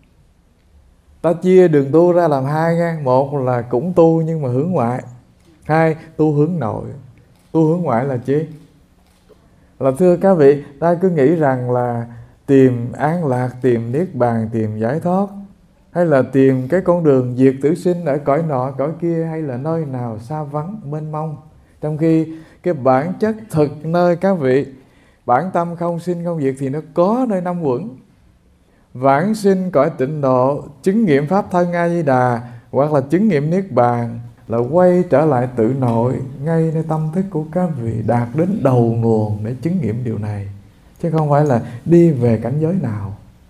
Ta chia đường tu ra làm hai nha. Một là cũng tu nhưng mà hướng ngoại. Hai, tu hướng nội. Tu hướng ngoại là chi? Là thưa các vị, ta cứ nghĩ rằng là tìm an lạc, tìm niết bàn, tìm giải thoát, hay là tìm cái con đường diệt tử sinh ở cõi nọ cõi kia, hay là nơi nào xa vắng mênh mông. Trong khi cái bản chất thực nơi các vị bản tâm không sinh không diệt thì nó có nơi năm uẩn. Vãng sinh cõi tịnh độ, chứng nghiệm pháp thân A Di Đà, hoặc là chứng nghiệm niết bàn, là quay trở lại tự nội, ngay nơi tâm thức của các vị, đạt đến đầu nguồn để chứng nghiệm điều này, chứ không phải là đi về cảnh giới nào,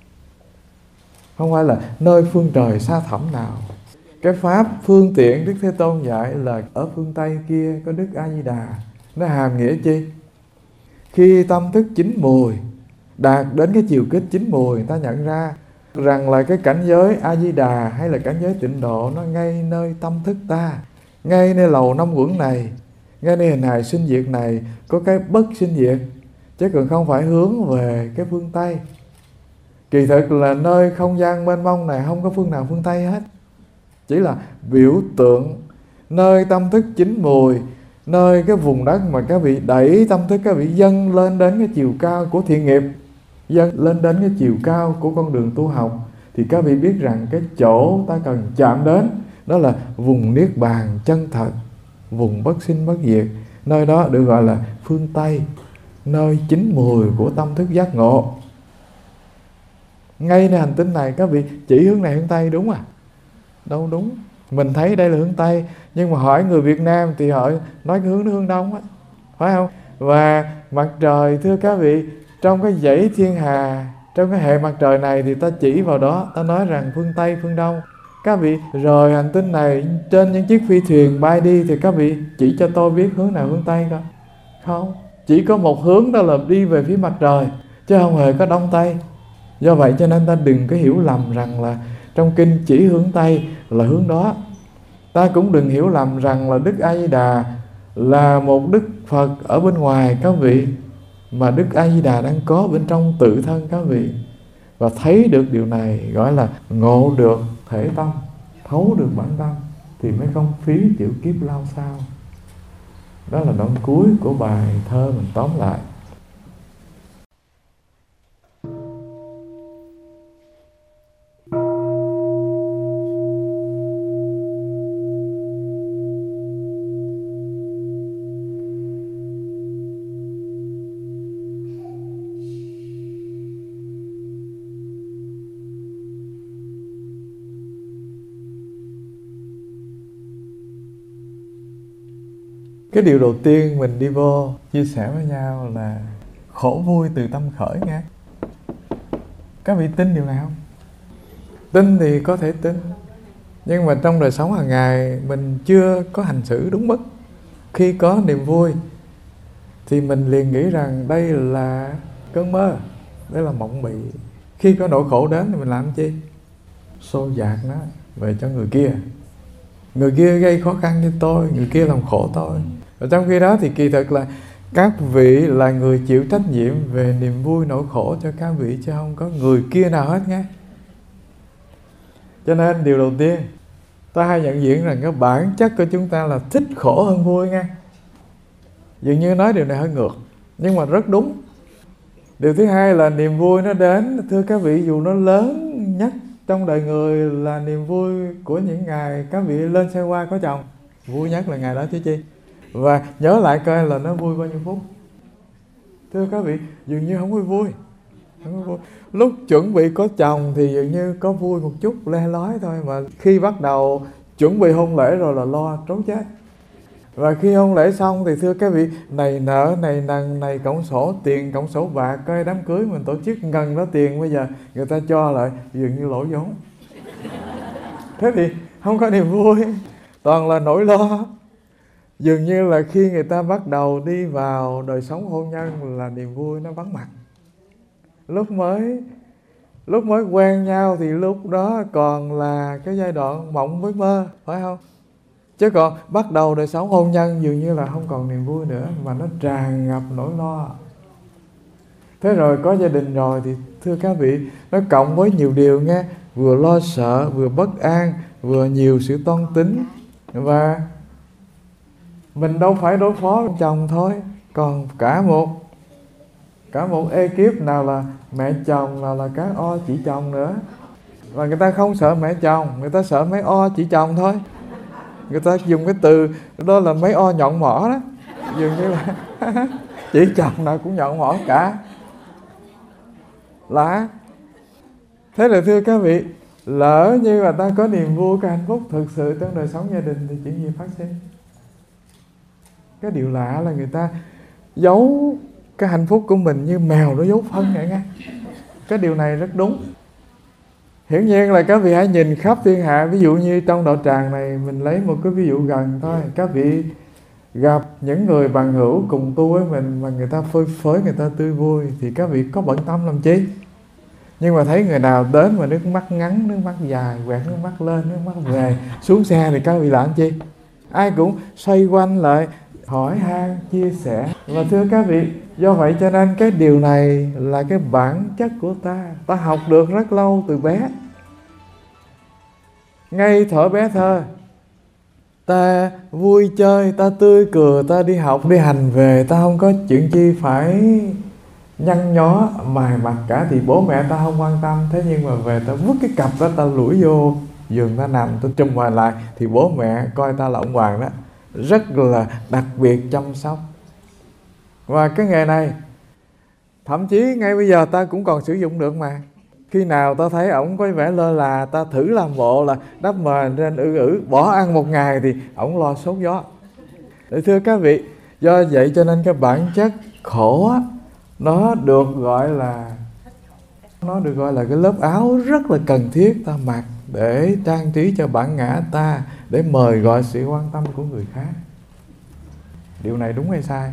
không phải là nơi phương trời xa thẳm nào. Cái pháp phương tiện Đức Thế Tôn dạy là ở phương Tây kia có Đức A Di Đà. Nó hàm nghĩa chi? Khi tâm thức chín mùi, đạt đến cái chiều kích chín mùi, ta nhận ra rằng là cái cảnh giới A Di Đà hay là cảnh giới tịnh độ nó ngay nơi tâm thức ta, ngay nơi lầu năm uẩn này, ngay nơi hình hài sinh diệt này có cái bất sinh diệt, chứ còn không phải hướng về cái phương Tây. Kỳ thực là nơi không gian mênh mông này không có phương nào phương Tây hết, chỉ là biểu tượng nơi tâm thức chín mùi, nơi cái vùng đất mà các vị đẩy tâm thức các vị dâng lên đến cái chiều cao của thiện nghiệp, dâng lên đến cái chiều cao của con đường tu học, thì các vị biết rằng cái chỗ ta cần chạm đến đó là vùng Niết Bàn chân thật, vùng bất sinh bất diệt. Nơi đó được gọi là phương Tây, nơi chín mùi của tâm thức giác ngộ. Ngayในhành tinh này các vị chỉ hướng này hướng Tây đúng à? Đâu đúng. Mình thấy đây là hướng Tây, nhưng mà hỏi người Việt Nam thì họ nói cái hướng nó hướng Đông á, phải không? Và mặt trời, thưa các vị, trong cái dãy thiên hà, trong cái hệ mặt trời này thì ta chỉ vào đó, ta nói rằng phương Tây, phương Đông. Các vị rời hành tinh này trên những chiếc phi thuyền bay đi thì các vị chỉ cho tôi biết hướng nào hướng Tây coi. Không, chỉ có một hướng, đó là đi về phía mặt trời, chứ không hề có Đông Tây. Do vậy cho nên ta đừng có hiểu lầm rằng là trong kinh chỉ hướng Tây là hướng đó. Ta cũng đừng hiểu lầm rằng là Đức A Di Đà là một Đức Phật ở bên ngoài các vị, mà Đức A Di Đà đang có bên trong tự thân các vị. Và thấy được điều này gọi là ngộ được thể tâm, thấu được bản tâm, thì mới không phí chịu kiếp lao sao. Đó là đoạn cuối của bài thơ mình tóm lại. Cái điều đầu tiên mình đi vô chia sẻ với nhau là khổ vui từ tâm khởi nghe. Các vị tin điều này không? Tin thì có thể tin, nhưng mà trong đời sống hàng ngày mình chưa có hành xử đúng mức. Khi có niềm vui thì mình liền nghĩ rằng đây là cơn mơ, đây là mộng mị. Khi có nỗi khổ đến thì mình làm chi? Xô dạt nó về cho người kia. Người kia gây khó khăn cho tôi, người kia làm khổ tôi. Và trong khi đó thì kỳ thực là các vị là người chịu trách nhiệm về niềm vui nỗi khổ cho các vị, chứ không có người kia nào hết nghe. Cho nên điều đầu tiên ta hay nhận diện rằng cái bản chất của chúng ta là thích khổ hơn vui nghe. Dường như nói điều này hơi ngược, nhưng mà rất đúng. Điều thứ hai là niềm vui nó đến, thưa các vị, dù nó lớn nhất trong đời người là niềm vui của những ngày các vị lên xe hoa có chồng. Vui nhất là ngày đó chứ chi. Và nhớ lại coi là nó vui bao nhiêu phút. Thưa các vị, dường như không vui vui, không có vui. Lúc chuẩn bị có chồng thì dường như có vui một chút, le lói thôi. Mà khi bắt đầu chuẩn bị hôn lễ rồi là lo trốn chết. Và khi hôn lễ xong thì thưa các vị, này nợ, này nần, này cộng sổ tiền, cộng sổ bạc, coi đám cưới mình tổ chức ngần đó tiền, bây giờ người ta cho lại dường như lỗ vốn. Thế thì không có niềm vui, toàn là nỗi lo. Dường như là khi người ta bắt đầu đi vào đời sống hôn nhân là niềm vui nó vắng mặt. Lúc mới lúc mới quen nhau thì lúc đó còn là cái giai đoạn mộng với mơ, phải không? Chứ còn bắt đầu đời sống hôn nhân dường như là không còn niềm vui nữa, mà nó tràn ngập nỗi lo. Thế rồi có gia đình rồi thì thưa các vị, nó cộng với nhiều điều nghe, vừa lo sợ, vừa bất an, vừa nhiều sự toan tính. Và mình đâu phải đối phó với chồng thôi, còn cả một cả một ekip, nào là mẹ chồng, nào là các o chị chồng nữa. Và người ta không sợ mẹ chồng, người ta sợ mấy o chị chồng thôi. Người ta dùng cái từ đó là mấy o nhọn mỏ đó. Dường như là chị chồng nào cũng nhọn mỏ cả. Lạ. Thế là thưa các vị, lỡ như mà ta có niềm vui, cái hạnh phúc thực sự trong đời sống gia đình thì chuyện gì phát sinh? Cái điều lạ là người ta giấu cái hạnh phúc của mình như mèo nó giấu phân vậy nghe. Cái điều này rất đúng. Hiển nhiên là các vị hãy nhìn khắp thiên hạ. Ví dụ như trong đạo tràng này, mình lấy một cái ví dụ gần thôi. Các vị gặp những người bằng hữu cùng tu với mình mà người ta phơi phới, người ta tươi vui, thì các vị có bận tâm làm chi? Nhưng mà thấy người nào đến mà nước mắt ngắn, nước mắt dài, quẹt nước mắt lên, nước mắt về, xuống xe thì các vị làm chi? Ai cũng xoay quanh lại hỏi han, chia sẻ. Và thưa các vị, do vậy cho nên cái điều này là cái bản chất của ta. Ta học được rất lâu từ bé. Ngay thuở bé thơ, ta vui chơi, ta tươi cười, ta đi học, đi hành về, ta không có chuyện chi phải nhăn nhó mài mặt cả thì bố mẹ ta không quan tâm. Thế nhưng mà về ta vứt cái cặp đó, ta lủi vô giường ta nằm, ta trùm hoài lại thì bố mẹ coi ta là ông hoàng đó, rất là đặc biệt chăm sóc. Và cái nghề này thậm chí ngay bây giờ ta cũng còn sử dụng được mà. Khi nào ta thấy ổng có vẻ lơ là, ta thử làm bộ là đắp mền trên ư ử, bỏ ăn một ngày thì ổng lo sốt gió. Để thưa các vị, do vậy cho nên cái bản chất khổ á, nó được gọi là nó được gọi là cái lớp áo rất là cần thiết ta mặc để trang trí cho bản ngã ta, để mời gọi sự quan tâm của người khác. Điều này đúng hay sai?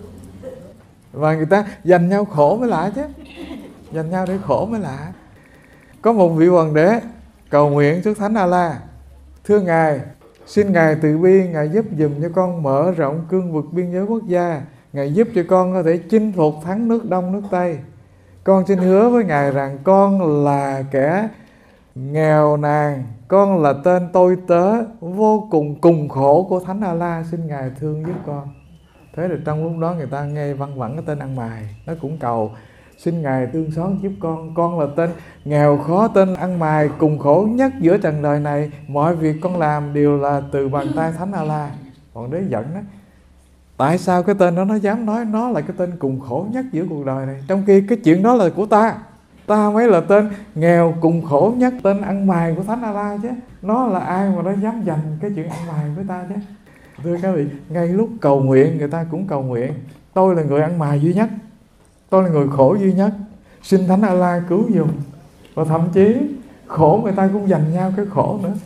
Và người ta dành nhau khổ mới lạ chứ, dành nhau để khổ mới lạ. Có một vị hoàng đế cầu nguyện trước Thánh A-la: thưa Ngài, xin Ngài từ bi, Ngài giúp dùm cho con mở rộng cương vực biên giới quốc gia, Ngài giúp cho con có thể chinh phục thắng nước Đông nước Tây. Con xin hứa với Ngài rằng con là kẻ nghèo nàn, con là tên tôi tớ vô cùng cùng khổ của Thánh A-la, xin Ngài thương giúp con. Thế là trong lúc đó người ta nghe văng vẳng cái tên ăn mày, nó cũng cầu xin Ngài thương xót giúp con. Con là tên nghèo khó, tên ăn mày cùng khổ nhất giữa trần đời này. Mọi việc con làm đều là từ bàn tay Thánh A-la. Hoàng đế giận đó, tại sao cái tên đó nó dám nói nó là cái tên cùng khổ nhất giữa cuộc đời này, trong khi cái chuyện đó là của ta. Ta mới là tên nghèo cùng khổ nhất, tên ăn mày của Thánh A-la chứ. Nó là ai mà nó dám giành cái chuyện ăn mày với ta chứ. Thưa các vị, ngay lúc cầu nguyện người ta cũng cầu nguyện: tôi là người ăn mày duy nhất, tôi là người khổ duy nhất, xin Thánh A-la cứu giùm. Và thậm chí khổ người ta cũng dành nhau cái khổ nữa.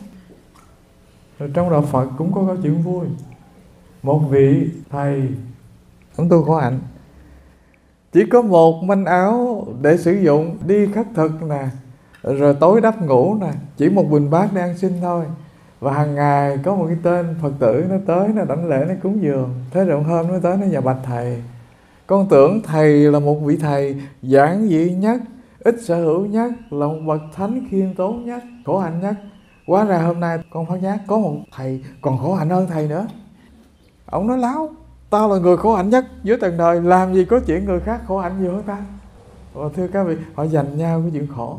Rồi trong đạo Phật cũng có câu chuyện vui. Một vị thầy, ông tu khổ hạnh, chỉ có một manh áo để sử dụng, đi khất thực nè, rồi tối đắp ngủ nè, chỉ một bình bát để ăn xin thôi. Và hàng ngày có một cái tên Phật tử nó tới, nó đảnh lễ, nó cúng dường. Thế rồi hôm nó tới nó nhà bạch thầy: con tưởng thầy là một vị thầy giản dị nhất, ít sở hữu nhất, là một bậc thánh khiêm tốn nhất, khổ hạnh nhất. Hóa ra hôm nay con phát giác có một thầy còn khổ hạnh hơn thầy nữa. Ông nói láo: tao là người khổ hạnh nhất giữa trần đời, làm gì có chuyện người khác khổ hạnh nhiều hơn ta. Và thưa các vị, họ dành nhau cái chuyện khổ.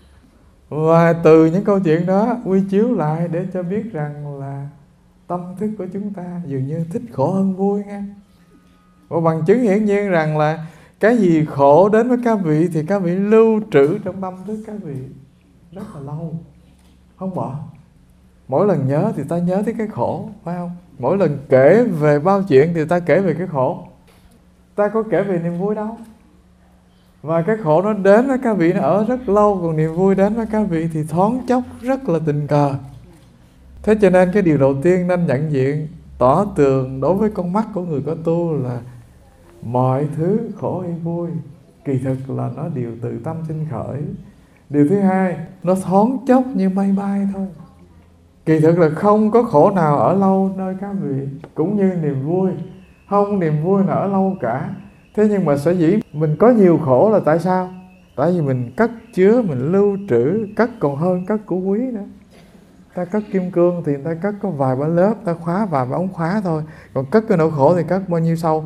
Và từ những câu chuyện đó quy chiếu lại để cho biết rằng là tâm thức của chúng ta dường như thích khổ hơn vui nghe. Và bằng chứng hiển nhiên rằng là cái gì khổ đến với các vị thì các vị lưu trữ trong tâm thức các vị rất là lâu, không bỏ. Mỗi lần nhớ thì ta nhớ tới cái khổ, phải không? Mỗi lần kể về bao chuyện thì ta kể về cái khổ, ta có kể về niềm vui đâu. Và cái khổ nó đến với các vị nó ở rất lâu, còn niềm vui đến với các vị thì thoáng chốc, rất là tình cờ. Thế cho nên cái điều đầu tiên nên nhận diện, tỏ tường đối với con mắt của người có tu là mọi thứ khổ hay vui kỳ thực là nó đều từ tâm sinh khởi. Điều thứ hai, nó thoáng chốc như mây bay thôi. Kỳ thực là không có khổ nào ở lâu nơi các vị, cũng như niềm vui, không niềm vui nào ở lâu cả. Thế nhưng mà sở dĩ mình có nhiều khổ là tại sao? Tại vì mình cất chứa, mình lưu trữ, cất còn hơn cất của quý nữa. Ta cất kim cương thì ta cất có vài ba lớp, ta khóa vài ba ống khóa thôi. Còn cất cái nỗi khổ thì cất bao nhiêu sâu?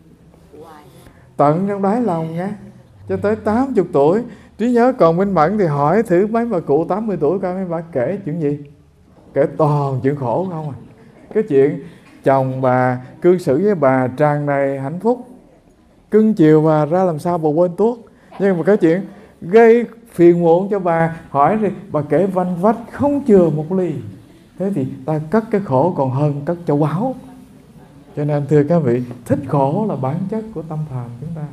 Tận trong đáy lòng nha. Cho tới tám mươi tuổi, trí nhớ còn minh mẫn thì hỏi thử mấy bà cụ tám mươi tuổi coi mấy bà kể chuyện gì? Kể toàn chuyện khổ không à. Cái chuyện chồng bà cư xử với bà tràn đầy hạnh phúc, cưng chiều bà ra làm sao bà quên tuốt. Nhưng mà cái chuyện gây phiền muộn cho bà, hỏi thì bà kể vanh vách không chừa một ly. Thế thì ta cất cái khổ còn hơn cất châu báu. Cho nên thưa các vị, thích khổ là bản chất của tâm phàm chúng ta.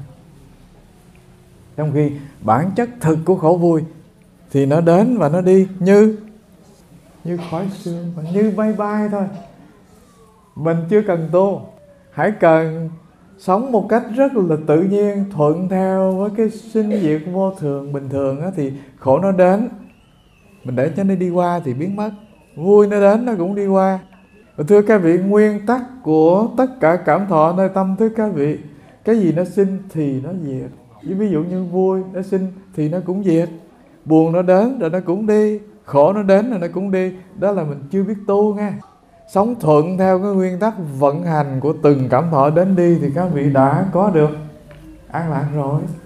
Trong khi bản chất thực của khổ vui thì nó đến và nó đi như như khói sương và như bay bay thôi. Mình chưa cần tu, hãy cần sống một cách rất là tự nhiên, thuận theo với cái sinh diệt vô thường bình thường á, thì khổ nó đến, mình để cho nó đi qua thì biến mất. Vui nó đến nó cũng đi qua. Và thưa các vị, nguyên tắc của tất cả cảm thọ nơi tâm thức các vị, cái gì nó sinh thì nó diệt. Ví dụ như vui nó sinh thì nó cũng diệt, buồn nó đến rồi nó cũng đi, khổ nó đến rồi nó cũng đi. Đó là mình chưa biết tu nha. Sống thuận theo cái nguyên tắc vận hành của từng cảm thọ đến đi thì các vị đã có được an lạc rồi.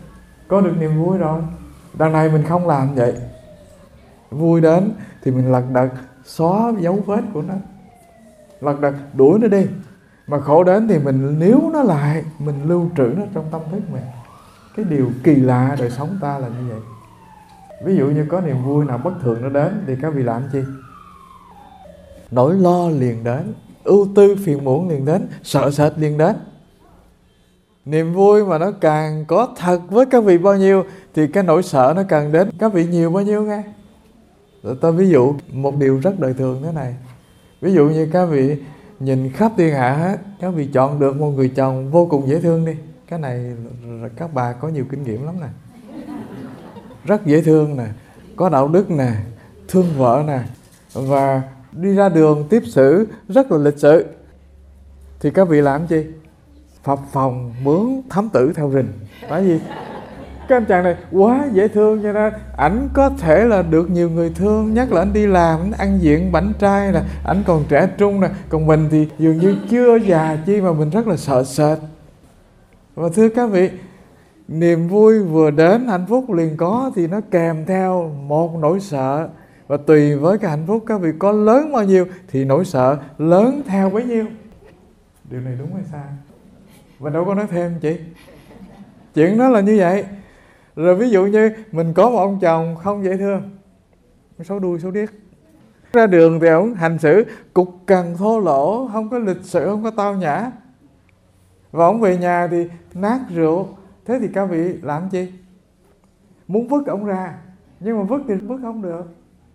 có được niềm vui rồi. Đằng này mình không làm vậy. Vui đến thì mình lật đật xóa dấu vết của nó, lật đật đuổi nó đi. Mà khổ đến thì mình níu nó lại, mình lưu trữ nó trong tâm thức mình. Cái điều kỳ lạ đời sống ta là như vậy. Ví dụ như có niềm vui nào bất thường nó đến thì các vị làm chi? Nỗi lo liền đến, ưu tư phiền muộn liền đến, sợ sệt liền đến. Niềm vui mà nó càng có thật với các vị bao nhiêu thì cái nỗi sợ nó càng đến các vị nhiều bao nhiêu nghe. Tôi ví dụ một điều rất đời thường thế này. Ví dụ như các vị nhìn khắp thiên hạ hết, các vị chọn được một người chồng vô cùng dễ thương đi. Cái này các bà có nhiều kinh nghiệm lắm nè. Rất dễ thương nè, có đạo đức nè, thương vợ nè, và đi ra đường tiếp xử rất là lịch sự. Thì các vị làm chi? Phập phồng mướn thám tử theo rình. Tại vì cái anh chàng này quá dễ thương, cho nên ảnh có thể là được nhiều người thương. Nhất là anh đi làm, anh ăn diện bảnh trai nè, ảnh còn trẻ trung nè. Còn mình thì dường như chưa già chi mà mình rất là sợ sệt. Và thưa các vị, niềm vui vừa đến, hạnh phúc liền có, thì nó kèm theo một nỗi sợ. Và tùy với cái hạnh phúc các vị có lớn bao nhiêu thì nỗi sợ lớn theo bấy nhiêu. Điều này đúng hay sai? Và đâu có nói thêm chị. Chuyện đó là như vậy. Rồi ví dụ như mình có một ông chồng không dễ thương, xấu đuôi xấu điếc, ra đường thì ông hành xử cục cằn thô lỗ, không có lịch sự, không có tao nhã. Và ông về nhà thì nát rượu. Thế thì các vị làm chi? Muốn vứt ông ra, nhưng mà vứt thì vứt không được.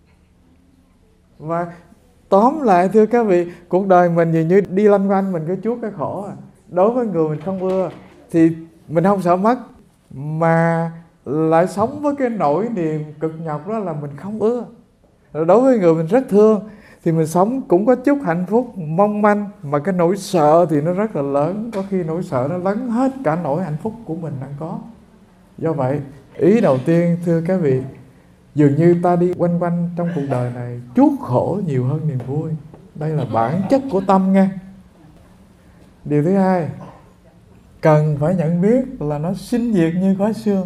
Và tóm lại thưa các vị, cuộc đời mình như, như đi lanh quanh mình cứ chuốc cái khổ. Đối với người mình không ưa thì mình không sợ mất, mà lại sống với cái nỗi niềm cực nhọc đó là mình không ưa. Rồi đối với người mình rất thương thì mình sống cũng có chút hạnh phúc mong manh, mà cái nỗi sợ thì nó rất là lớn. Có khi nỗi sợ nó lấn hết cả nỗi hạnh phúc của mình đang có. Do vậy, ý đầu tiên thưa các vị, dường như ta đi quanh quanh trong cuộc đời này chuốc khổ nhiều hơn niềm vui. Đây là bản chất của tâm nghe. Điều thứ hai, cần phải nhận biết là nó sinh diệt như khói sương.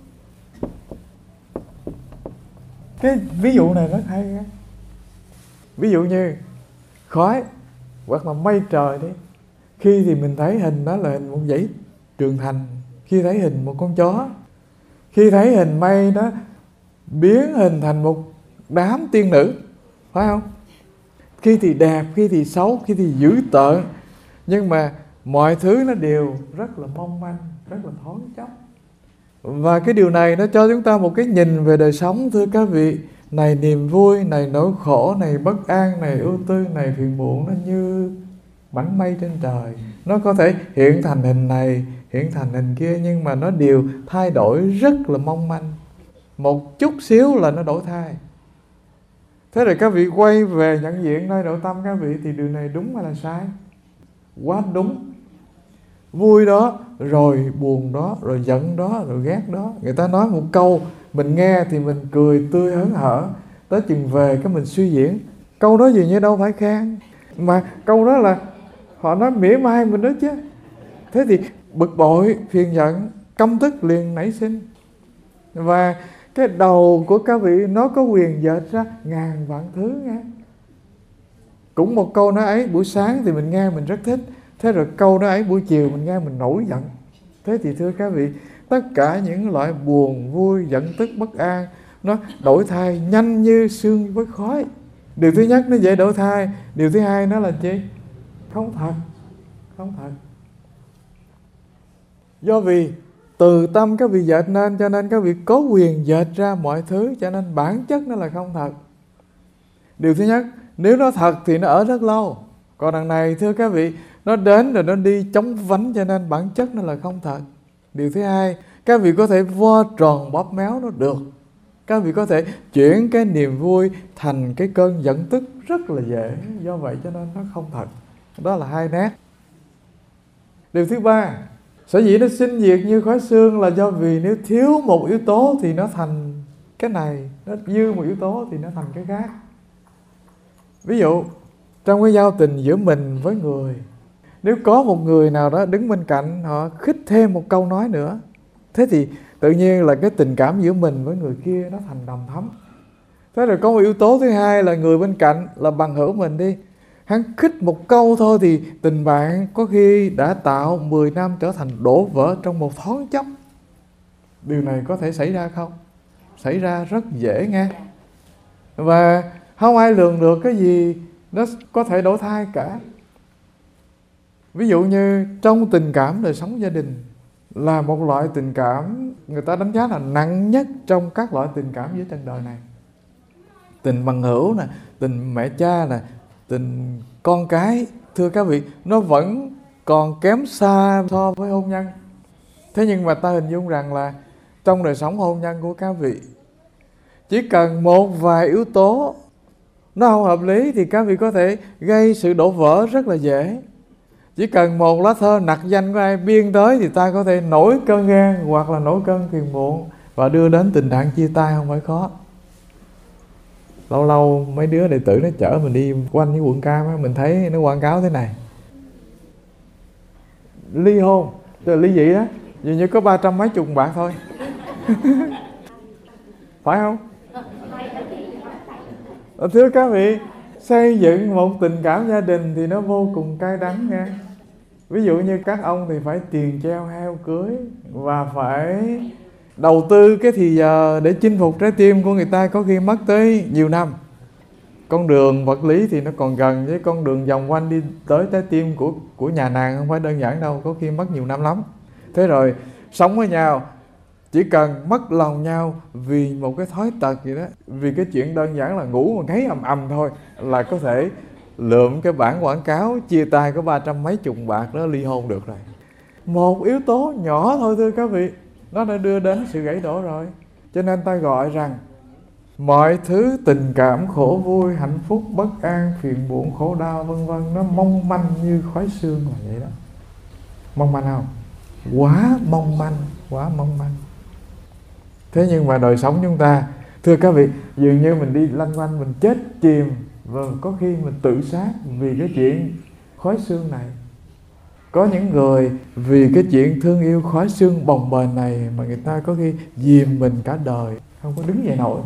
Cái ví dụ này rất hay á. Ví dụ như khói hoặc là mây trời đi. Khi thì mình thấy hình đó là hình một dãy trường thành, khi thấy hình một con chó, khi thấy hình mây đó biến hình thành một đám tiên nữ, phải không? Khi thì đẹp, khi thì xấu, khi thì dữ tợn, nhưng mà mọi thứ nó đều rất là mong manh, rất là thoáng chốc. Và cái điều này nó cho chúng ta một cái nhìn về đời sống thưa các vị. Này niềm vui, này nỗi khổ, này bất an, này ưu tư, này phiền muộn, nó như bánh mây trên trời. Nó có thể hiện thành hình này, hiện thành hình kia, nhưng mà nó đều thay đổi rất là mong manh. Một chút xíu là nó đổi thay. Thế rồi các vị quay về nhận diện nơi nội tâm các vị thì điều này đúng hay là sai? Quá đúng. Vui đó, rồi buồn đó, rồi giận đó, rồi ghét đó. Người ta nói một câu, mình nghe thì mình cười tươi hớn hở, tới chừng về cái mình suy diễn. Câu đó gì như đâu phải khen, mà câu đó là họ nói mỉa mai mình đó chứ. Thế thì bực bội, phiền giận, căm tức liền nảy sinh. Và cái đầu của các vị nó có quyền dệt ra ngàn vạn thứ nghe. Cũng một câu nói ấy buổi sáng thì mình nghe mình rất thích, thế rồi câu nói ấy buổi chiều mình nghe mình nổi giận. Thế thì thưa các vị, tất cả những loại buồn, vui, giận tức, bất an nó đổi thay nhanh như sương với khói. Điều thứ nhất nó dễ đổi thay. Điều thứ hai nó là chi? Không thật. Không thật. Do vì từ tâm các vị dệt nên, cho nên các vị có quyền dệt ra mọi thứ, cho nên bản chất nó là không thật. Điều thứ nhất, nếu nó thật thì nó ở rất lâu. Còn đằng này thưa các vị, nó đến rồi nó đi chóng vánh, cho nên bản chất nó là không thật. Điều thứ hai, các vị có thể vo tròn bóp méo nó được. Các vị có thể chuyển cái niềm vui thành cái cơn giận tức rất là dễ. Do vậy cho nên nó không thật. Đó là hai nét. Điều thứ ba, sở dĩ nó sinh diệt như khói sương là do vì nếu thiếu một yếu tố thì nó thành cái này, nó dư một yếu tố thì nó thành cái khác. Ví dụ, trong cái giao tình giữa mình với người, nếu có một người nào đó đứng bên cạnh, họ khích thêm một câu nói nữa, Thế thì tự nhiên là cái tình cảm giữa mình với người kia nó thành đầm thắm. Thế rồi có một yếu tố thứ hai là người bên cạnh, là bằng hữu mình đi, hắn khích một câu thôi thì tình bạn có khi đã tạo mười năm trở thành đổ vỡ trong một thoáng chốc. Điều này có thể xảy ra không? Xảy ra rất dễ nghe. Và không ai lường được cái gì nó có thể đổi thay cả. Ví dụ như trong tình cảm đời sống gia đình là một loại tình cảm người ta đánh giá là nặng nhất trong các loại tình cảm dưới trên đời này. Tình bằng hữu nè, tình mẹ cha nè, tình con cái, thưa các vị, nó vẫn còn kém xa so với hôn nhân. Thế nhưng mà ta hình dung rằng là trong đời sống hôn nhân của các vị, chỉ cần một vài yếu tố nó không hợp lý thì các vị có thể gây sự đổ vỡ rất là dễ. Chỉ cần một lá thơ nặc danh của ai biên tới thì ta có thể nổi cơn ghen hoặc là nổi cơn phiền muộn và đưa đến tình trạng chia tay không phải khó. Lâu lâu mấy đứa đệ tử nó chở mình đi quanh cái quận Cam á, mình thấy nó quảng cáo thế này: ly hôn, tức là ly dị đó, dường như có ba trăm mấy chục bạc thôi. Phải không? Thưa các vị, xây dựng một tình cảm gia đình thì nó vô cùng cay đắng nha. Ví dụ như các ông thì phải tiền treo heo cưới và phải đầu tư cái thì giờ để chinh phục trái tim của người ta, có khi mất tới nhiều năm. Con đường vật lý thì nó còn gần, với con đường vòng quanh đi tới trái tim của, của nhà nàng không phải đơn giản đâu, có khi mất nhiều năm lắm. Thế rồi sống với nhau, chỉ cần mất lòng nhau vì một cái thói tật gì đó, vì cái chuyện đơn giản là ngủ mà ngáy ầm ầm thôi, là có thể lượm cái bản quảng cáo chia tay có ba trăm mấy chục bạc đó ly hôn được rồi. Một yếu tố nhỏ thôi thưa các vị, nó đã đưa đến sự gãy đổ rồi. Cho nên ta gọi rằng mọi thứ tình cảm, khổ vui, hạnh phúc, bất an, phiền muộn, khổ đau vân vân, nó mong manh như khói sương là vậy đó. Mong manh không? Quá mong manh, quá mong manh. Thế nhưng mà đời sống chúng ta, thưa các vị, dường như mình đi lanh quanh mình chết chìm, và có khi mình tự sát vì cái chuyện khói sương này. Có những người vì cái chuyện thương yêu khói sương bồng bềnh này mà người ta có khi dìm mình cả đời, không có đứng dậy nổi.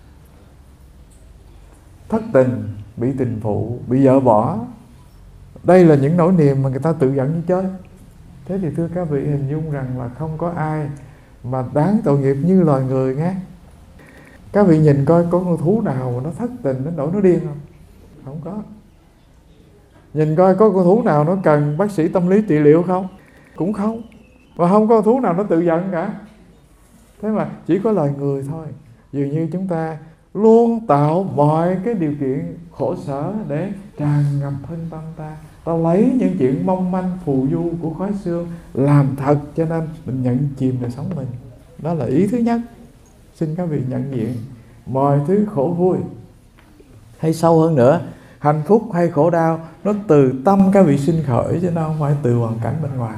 Thất tình, bị tình phụ, bị vợ bỏ, đây là những nỗi niềm mà người ta tự giận như chơi. Thế thì thưa các vị, hình dung rằng là không có ai mà đáng tội nghiệp như loài người nghe. Các vị nhìn coi có con thú nào mà nó thất tình đến nỗi nó điên không? Không có. Nhìn coi có con thú nào nó cần bác sĩ tâm lý trị liệu không? Cũng không. Và không có con thú nào nó tự giận cả. Thế mà chỉ có loài người thôi, dường như chúng ta luôn tạo mọi cái điều kiện khổ sở để tràn ngập thân tâm ta. Ta lấy những chuyện mong manh phù du của khói sương làm thật, cho nên mình nhận chìm đời sống mình. Đó là ý thứ nhất. Xin các vị nhận diện mọi thứ khổ vui, hay sâu hơn nữa, hạnh phúc hay khổ đau, nó từ tâm các vị sinh khởi, chứ nó không phải từ hoàn cảnh bên ngoài.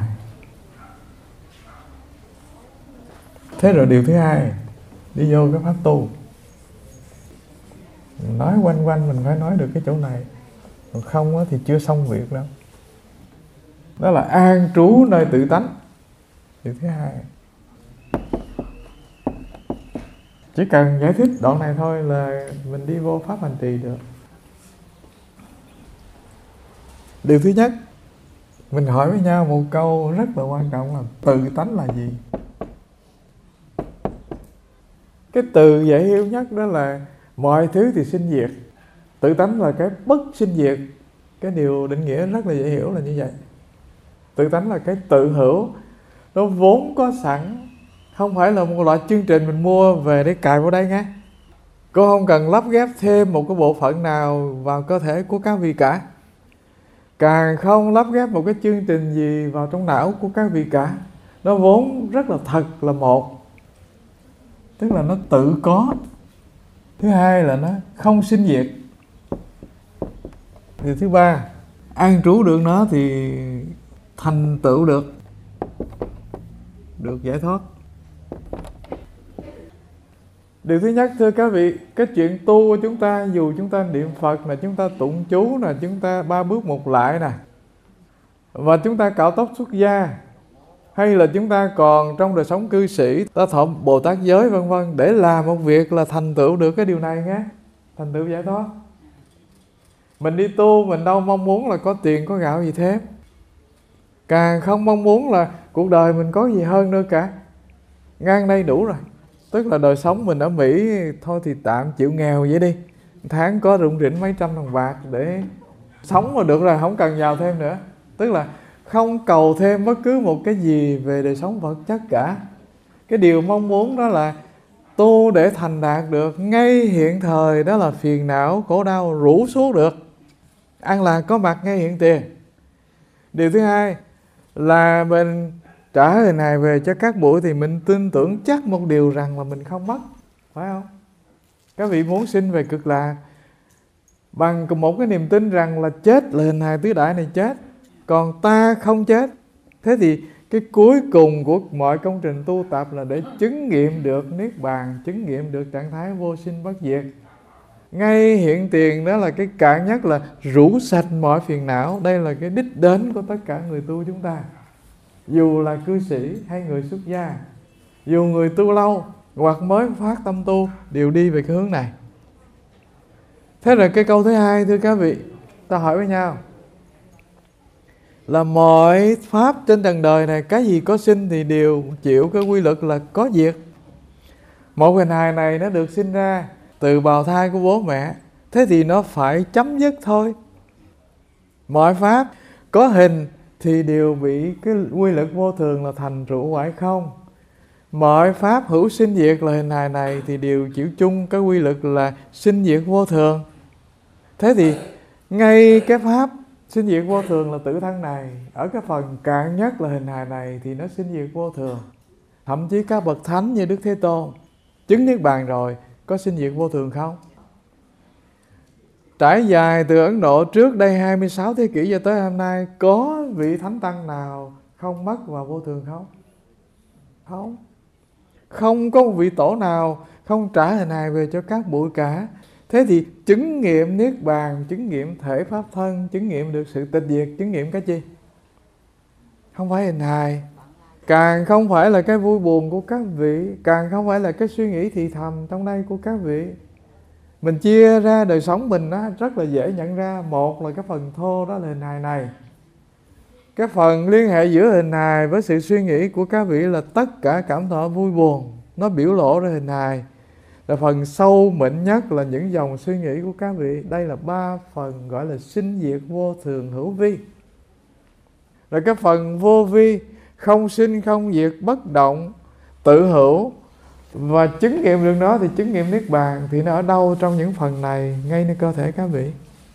Thế rồi điều thứ hai, đi vô cái pháp tu, nói quanh quanh mình phải nói được cái chỗ này, còn không thì chưa xong việc đâu. Đó là an trú nơi tự tánh. Điều thứ hai, chỉ cần giải thích đoạn này thôi là mình đi vô pháp hành trì được. Điều thứ nhất, mình hỏi với nhau một câu rất là quan trọng là tự tánh là gì? Cái từ dễ hiểu nhất đó là mọi thứ thì sinh diệt. Tự tánh là cái bất sinh diệt. Cái điều định nghĩa rất là dễ hiểu là như vậy. Tự tánh là cái tự hữu, nó vốn có sẵn, không phải là một loại chương trình mình mua về để cài vào đây nghe. Cô không cần lắp ghép thêm một cái bộ phận nào vào cơ thể của các vị cả, càng không lắp ghép một cái chương trình gì vào trong não của các vị cả. Nó vốn rất là thật là một, tức là nó tự có. Thứ hai là nó không sinh diệt. Điều thứ ba, an trú được nó thì thành tựu được được giải thoát. Điều thứ nhất thưa các vị, cái chuyện tu của chúng ta, dù chúng ta niệm Phật là chúng ta tụng chú là chúng ta ba bước một lại nè, và chúng ta cạo tóc xuất gia, hay là chúng ta còn trong đời sống cư sĩ, ta thọ Bồ Tát giới vân vân, để làm một việc là thành tựu được cái điều này nghe, thành tựu giải thoát. Mình đi tu mình đâu mong muốn là có tiền có gạo gì thêm, càng không mong muốn là cuộc đời mình có gì hơn nữa cả, ngang đây đủ rồi. Tức là đời sống mình ở Mỹ thôi thì tạm chịu nghèo vậy đi, tháng có rủng rỉnh mấy trăm đồng bạc để sống mà được rồi, không cần giàu thêm nữa. Tức là không cầu thêm bất cứ một cái gì về đời sống vật chất cả. Cái điều mong muốn đó là tu để thành đạt được ngay hiện thời, đó là phiền não khổ đau rũ xuống được, an lạc có mặt ngay hiện tiền. Điều thứ hai là mình trả lời này về cho các buổi thì mình tin tưởng chắc một điều rằng là mình không mất, phải không? Các vị muốn sinh về cực lạc bằng một cái niềm tin rằng là chết là hình hài tứ đại này chết, còn ta không chết. Thế thì cái cuối cùng của mọi công trình tu tập là để chứng nghiệm được niết bàn, chứng nghiệm được trạng thái vô sinh bất diệt. Ngay hiện tiền đó là cái cạn nhất là rũ sạch mọi phiền não. Đây là cái đích đến của tất cả người tu chúng ta, dù là cư sĩ hay người xuất gia, dù người tu lâu hoặc mới phát tâm tu, đều đi về cái hướng này. Thế rồi cái câu thứ hai, thưa các vị, ta hỏi với nhau là mọi pháp trên trần đời này, cái gì có sinh thì đều chịu cái quy luật là có diệt. Một hình hài này nó được sinh ra từ bào thai của bố mẹ, thế thì nó phải chấm dứt thôi. Mọi pháp có hình thì đều bị cái quy luật vô thường là thành trụ hoại không. Mọi pháp hữu sinh diệt là hình hài này thì đều chịu chung cái quy luật là sinh diệt vô thường. Thế thì ngay cái pháp sinh diệt vô thường là tự thân này, ở cái phần cạn nhất là hình hài này thì nó sinh diệt vô thường. Thậm chí các bậc thánh như Đức Thế Tôn chứng niết bàn rồi, có sinh diệt vô thường không? Trải dài từ Ấn Độ trước đây hai mươi sáu thế kỷ cho tới hôm nay, có vị thánh tăng nào không mất và vô thường không? Không. Không có một vị tổ nào không trả hình hài về cho các bụi cả. Thế thì chứng nghiệm niết bàn, chứng nghiệm thể pháp thân, chứng nghiệm được sự tịch diệt, chứng nghiệm cái gì? Không phải hình hài, càng không phải là cái vui buồn của các vị, càng không phải là cái suy nghĩ thì thầm trong đây của các vị. Mình chia ra đời sống mình đó, rất là dễ nhận ra. Một là cái phần thô, đó là hình hài này. Cái phần liên hệ giữa hình hài với sự suy nghĩ của các vị là tất cả cảm thọ vui buồn, nó biểu lộ ra hình hài. Là phần sâu mịn nhất là những dòng suy nghĩ của các vị. Đây là ba phần gọi là sinh diệt vô thường hữu vi. Rồi cái phần vô vi, không sinh không diệt, bất động, tự hữu, và chứng nghiệm được nó thì chứng nghiệm niết bàn. Thì nó ở đâu trong những phần này? Ngay nơi cơ thể các vị.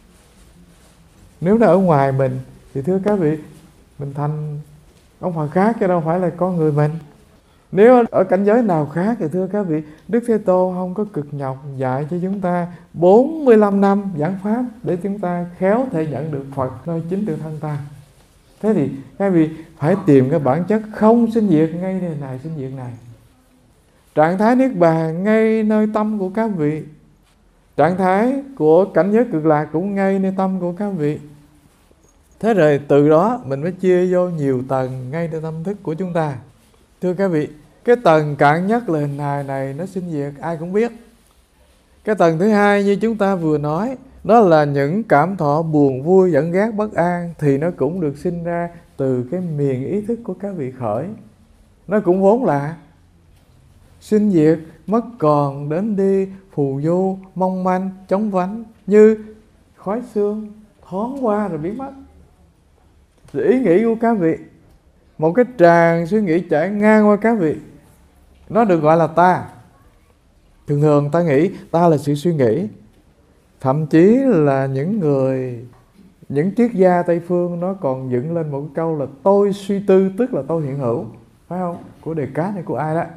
Nếu nó ở ngoài mình thì thưa các vị, mình thành ông Phật khác chứ đâu phải là con người mình. Nếu ở cảnh giới nào khác thì thưa các vị, Đức Thế Tôn không có cực nhọc dạy cho chúng ta bốn mươi lăm năm giảng pháp để chúng ta khéo thể nhận được Phật nơi chính tự thân ta. Thế thì các vị phải tìm cái bản chất không sinh diệt ngay nơi này sinh diệt này. Trạng thái niết bàn ngay nơi tâm của các vị. Trạng thái của cảnh giới cực lạc cũng ngay nơi tâm của các vị. Thế rồi từ đó mình mới chia vô nhiều tầng ngay nơi tâm thức của chúng ta. Thưa các vị, cái tầng cạn nhất là hình hài này nó sinh diệt, ai cũng biết. Cái tầng thứ hai như chúng ta vừa nói, đó là những cảm thọ buồn vui, giận ghét, bất an, thì nó cũng được sinh ra từ cái miền ý thức của các vị khởi. Nó cũng vốn là sinh diệt, mất còn, đến đi, phù du, mong manh, chóng vánh, như khói sương thoáng qua rồi biến mất. Rồi ý nghĩ của các vị, một cái tràng suy nghĩ chảy ngang qua các vị, nó được gọi là ta. Thường thường ta nghĩ ta là sự suy nghĩ. Thậm chí là những người, những triết gia Tây Phương nó còn dựng lên một câu là tôi suy tư, tức là tôi hiện hữu, phải không? Của Descartes hay của ai đó.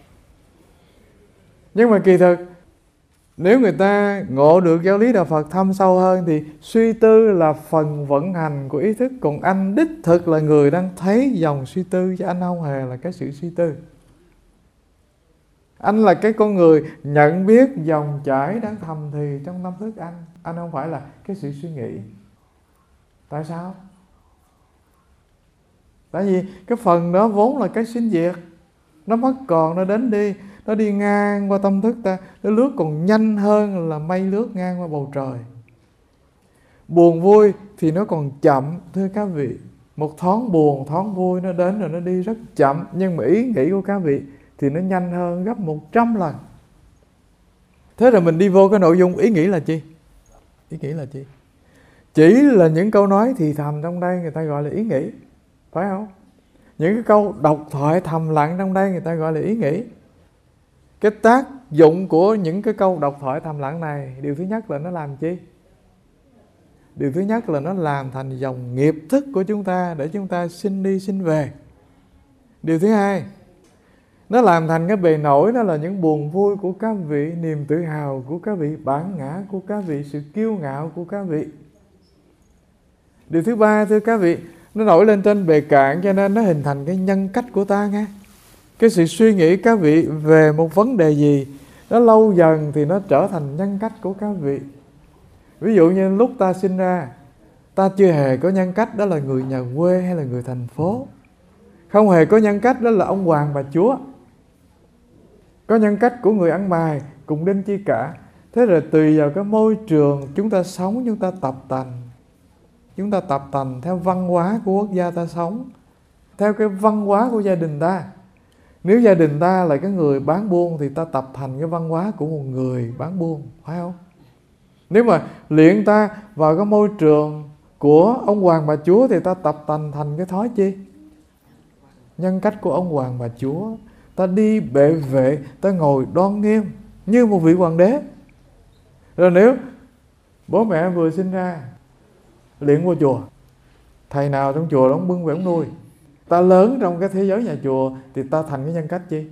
Nhưng mà kỳ thực, nếu người ta ngộ được giáo lý Đạo Phật thâm sâu hơn thì suy tư là phần vận hành của ý thức. Còn anh đích thực là người đang thấy dòng suy tư, chứ anh không hề là cái sự suy tư. Anh là cái con người nhận biết dòng chảy đang thầm thì trong tâm thức anh. Anh không phải là cái sự suy nghĩ. Tại sao? Tại vì cái phần đó vốn là cái sinh diệt, nó mất còn, nó đến đi, nó đi ngang qua tâm thức ta, nó lướt còn nhanh hơn là mây lướt ngang qua bầu trời. Buồn vui thì nó còn chậm, thưa các vị. Một thoáng buồn, thoáng vui nó đến rồi nó đi rất chậm. Nhưng mà ý nghĩ của các vị thì nó nhanh hơn gấp một trăm lần. Thế rồi mình đi vô cái nội dung ý nghĩ là chi? Ý nghĩ là chi? Chỉ là những câu nói thì thầm trong đây người ta gọi là ý nghĩ, phải không? Những cái câu độc thoại thầm lặng trong đây người ta gọi là ý nghĩ. Cái tác dụng của những cái câu độc thoại thầm lặng này, điều thứ nhất là nó làm chi? Điều thứ nhất là nó làm thành dòng nghiệp thức của chúng ta để chúng ta sinh đi sinh về. Điều thứ hai, nó làm thành cái bề nổi, đó là những buồn vui của các vị, niềm tự hào của các vị, bản ngã của các vị, sự kiêu ngạo của các vị. Điều thứ ba, thưa các vị, nó nổi lên trên bề cạn cho nên nó hình thành cái nhân cách của ta nghe. Cái sự suy nghĩ các vị về một vấn đề gì, nó lâu dần thì nó trở thành nhân cách của các vị. Ví dụ như lúc ta sinh ra, ta chưa hề có nhân cách đó là người nhà quê hay là người thành phố. Không hề có nhân cách đó là ông hoàng bà chúa. Có nhân cách của người ăn mày cùng đinh chi cả. Thế rồi tùy vào cái môi trường chúng ta sống, chúng ta tập tành. Chúng ta tập tành theo văn hóa của quốc gia ta sống, theo cái văn hóa của gia đình ta. Nếu gia đình ta là cái người bán buôn thì ta tập thành cái văn hóa của một người bán buôn, phải không? Nếu mà luyện ta vào cái môi trường của ông hoàng bà chúa thì ta tập tành thành cái thói chi? Nhân cách của ông hoàng bà chúa. Ta đi bệ vệ, ta ngồi đoan nghiêm như một vị hoàng đế. Rồi nếu bố mẹ vừa sinh ra luyện vô chùa, thầy nào trong chùa đó bưng về ông nuôi, ta lớn trong cái thế giới nhà chùa thì ta thành cái nhân cách chi?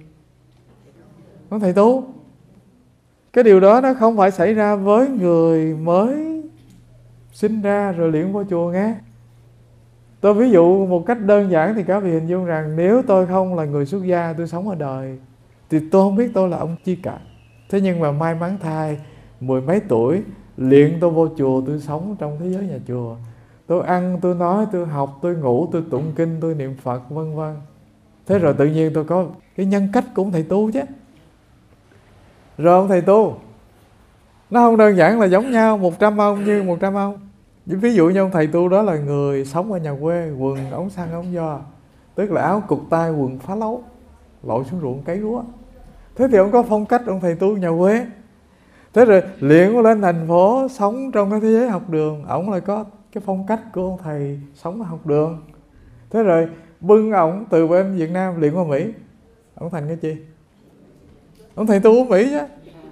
Ông thầy tu. Cái điều đó nó không phải xảy ra với người mới sinh ra rồi luyện vô chùa nghe. Tôi ví dụ một cách đơn giản thì các vị hình dung rằng nếu tôi không là người xuất gia, tôi sống ở đời thì tôi không biết tôi là ông chi cả. Thế nhưng mà may mắn thay, mười mấy tuổi luyện tôi vô chùa, tôi sống trong thế giới nhà chùa. Tôi ăn, tôi nói, tôi học, tôi ngủ, tôi tụng kinh, tôi niệm Phật, vân vân. Thế rồi tự nhiên tôi có cái nhân cách của ông thầy tu chứ. Rồi ông thầy tu nó không đơn giản là giống nhau một trăm ông như một trăm ông. Ví dụ như ông thầy tu đó là người sống ở nhà quê, quần ống xăng ống do, tức là áo cụt tay, quần phá lấu, lội xuống ruộng cấy lúa. Thế thì ông có phong cách ông thầy tu nhà quê. Thế rồi luyện lên thành phố, sống trong cái thế giới học đường, ông lại có cái phong cách của ông thầy sống ở học đường. Thế rồi bưng ổng từ bên Việt Nam luyện qua Mỹ, ông thành cái chi? Ông thầy tu ở Mỹ chứ.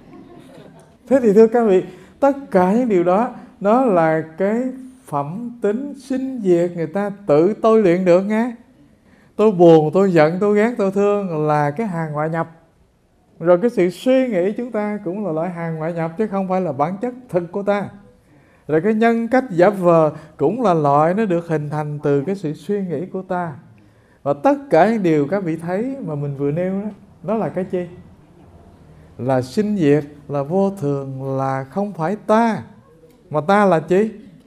Thế thì thưa các vị, tất cả những điều đó nó là cái phẩm tính sinh diệt người ta tự tôi luyện được nghe. Tôi buồn, tôi giận, tôi ghét, tôi thương là cái hàng ngoại nhập. Rồi cái sự suy nghĩ chúng ta cũng là loại hàng ngoại nhập chứ không phải là bản chất thực của ta. Rồi cái nhân cách giả vờ cũng là loại nó được hình thành từ cái sự suy nghĩ của ta. Và tất cả những điều các vị thấy mà mình vừa nêu đó, đó là cái chi? Là sinh diệt, là vô thường, là không phải ta. Mà ta là chi?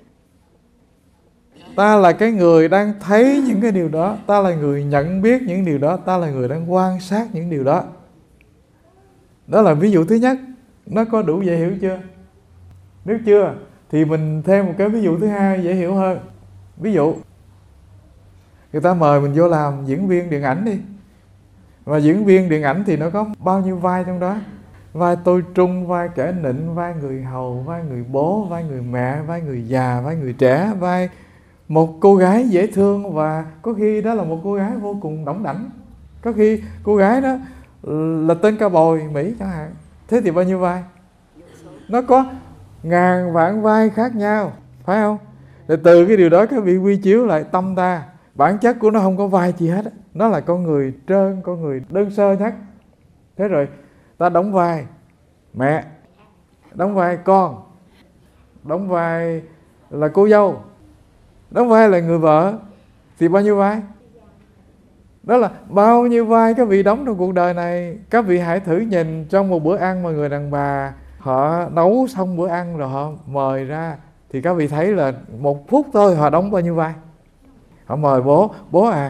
Ta là cái người đang thấy những cái điều đó, ta là người nhận biết những điều đó, ta là người đang quan sát những điều đó. Đó là ví dụ thứ nhất. Nó có đủ dễ hiểu chưa? Nếu chưa thì mình thêm một cái ví dụ thứ hai dễ hiểu hơn. Ví dụ người ta mời mình vô làm diễn viên điện ảnh đi. Và diễn viên điện ảnh thì nó có bao nhiêu vai trong đó? Vai tôi trung, vai kẻ nịnh, vai người hầu, vai người bố, vai người mẹ, vai người già, vai người trẻ, vai một cô gái dễ thương, và có khi đó là một cô gái vô cùng đỏng đảnh. Có khi cô gái đó là tên cao bồi Mỹ chẳng hạn. Thế thì bao nhiêu vai? Nó có ngàn vạn vai khác nhau, phải không? Để từ cái điều đó các vị quy chiếu lại tâm ta. Bản chất của nó không có vai gì hết. Nó là con người trơn, con người đơn sơ nhất. Thế rồi ta đóng vai mẹ, đóng vai con, đóng vai là cô dâu, đóng vai là người vợ, thì bao nhiêu vai? Đó là bao nhiêu vai các vị đóng trong cuộc đời này. Các vị hãy thử nhìn trong một bữa ăn mà người đàn bà họ nấu xong bữa ăn rồi họ mời ra, thì các vị thấy là một phút thôi họ đóng bao nhiêu vai. Họ mời bố, bố à,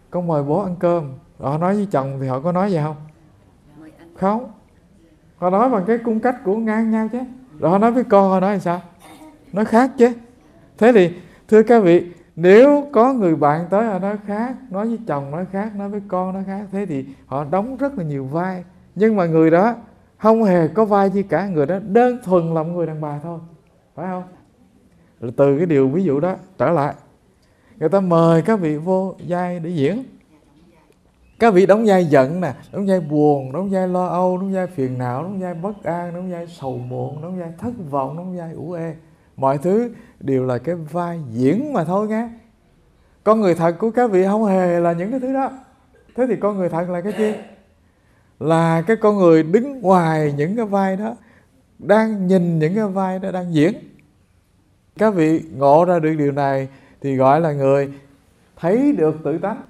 con mời bố ăn cơm. Họ nói với chồng thì họ có nói vậy không? Không. Họ nói bằng cái cung cách của ngang nhau chứ. Rồi họ nói với con họ nói làm sao? Nói khác chứ. Thế thì thưa các vị, nếu có người bạn tới họ nói khác, nói với chồng nói khác, nói với con nói khác, thế thì họ đóng rất là nhiều vai. Nhưng mà người đó không hề có vai gì cả, người đó đơn thuần là một người đàn bà thôi, phải không? Rồi từ cái điều ví dụ đó trở lại, người ta mời các vị vô vai để diễn. Các vị đóng vai giận nè, đóng vai buồn, đóng vai lo âu, đóng vai phiền não, đóng vai bất an, đóng vai sầu muộn, đóng vai thất vọng, đóng vai ủ ê. Mọi thứ đều là cái vai diễn mà thôi nghe. Con người thật của các vị không hề là những cái thứ đó. Thế thì con người thật là cái gì? Là cái con người đứng ngoài những cái vai đó, đang nhìn những cái vai đó đang diễn. Các vị ngộ ra được điều này thì gọi là người thấy được tự tánh.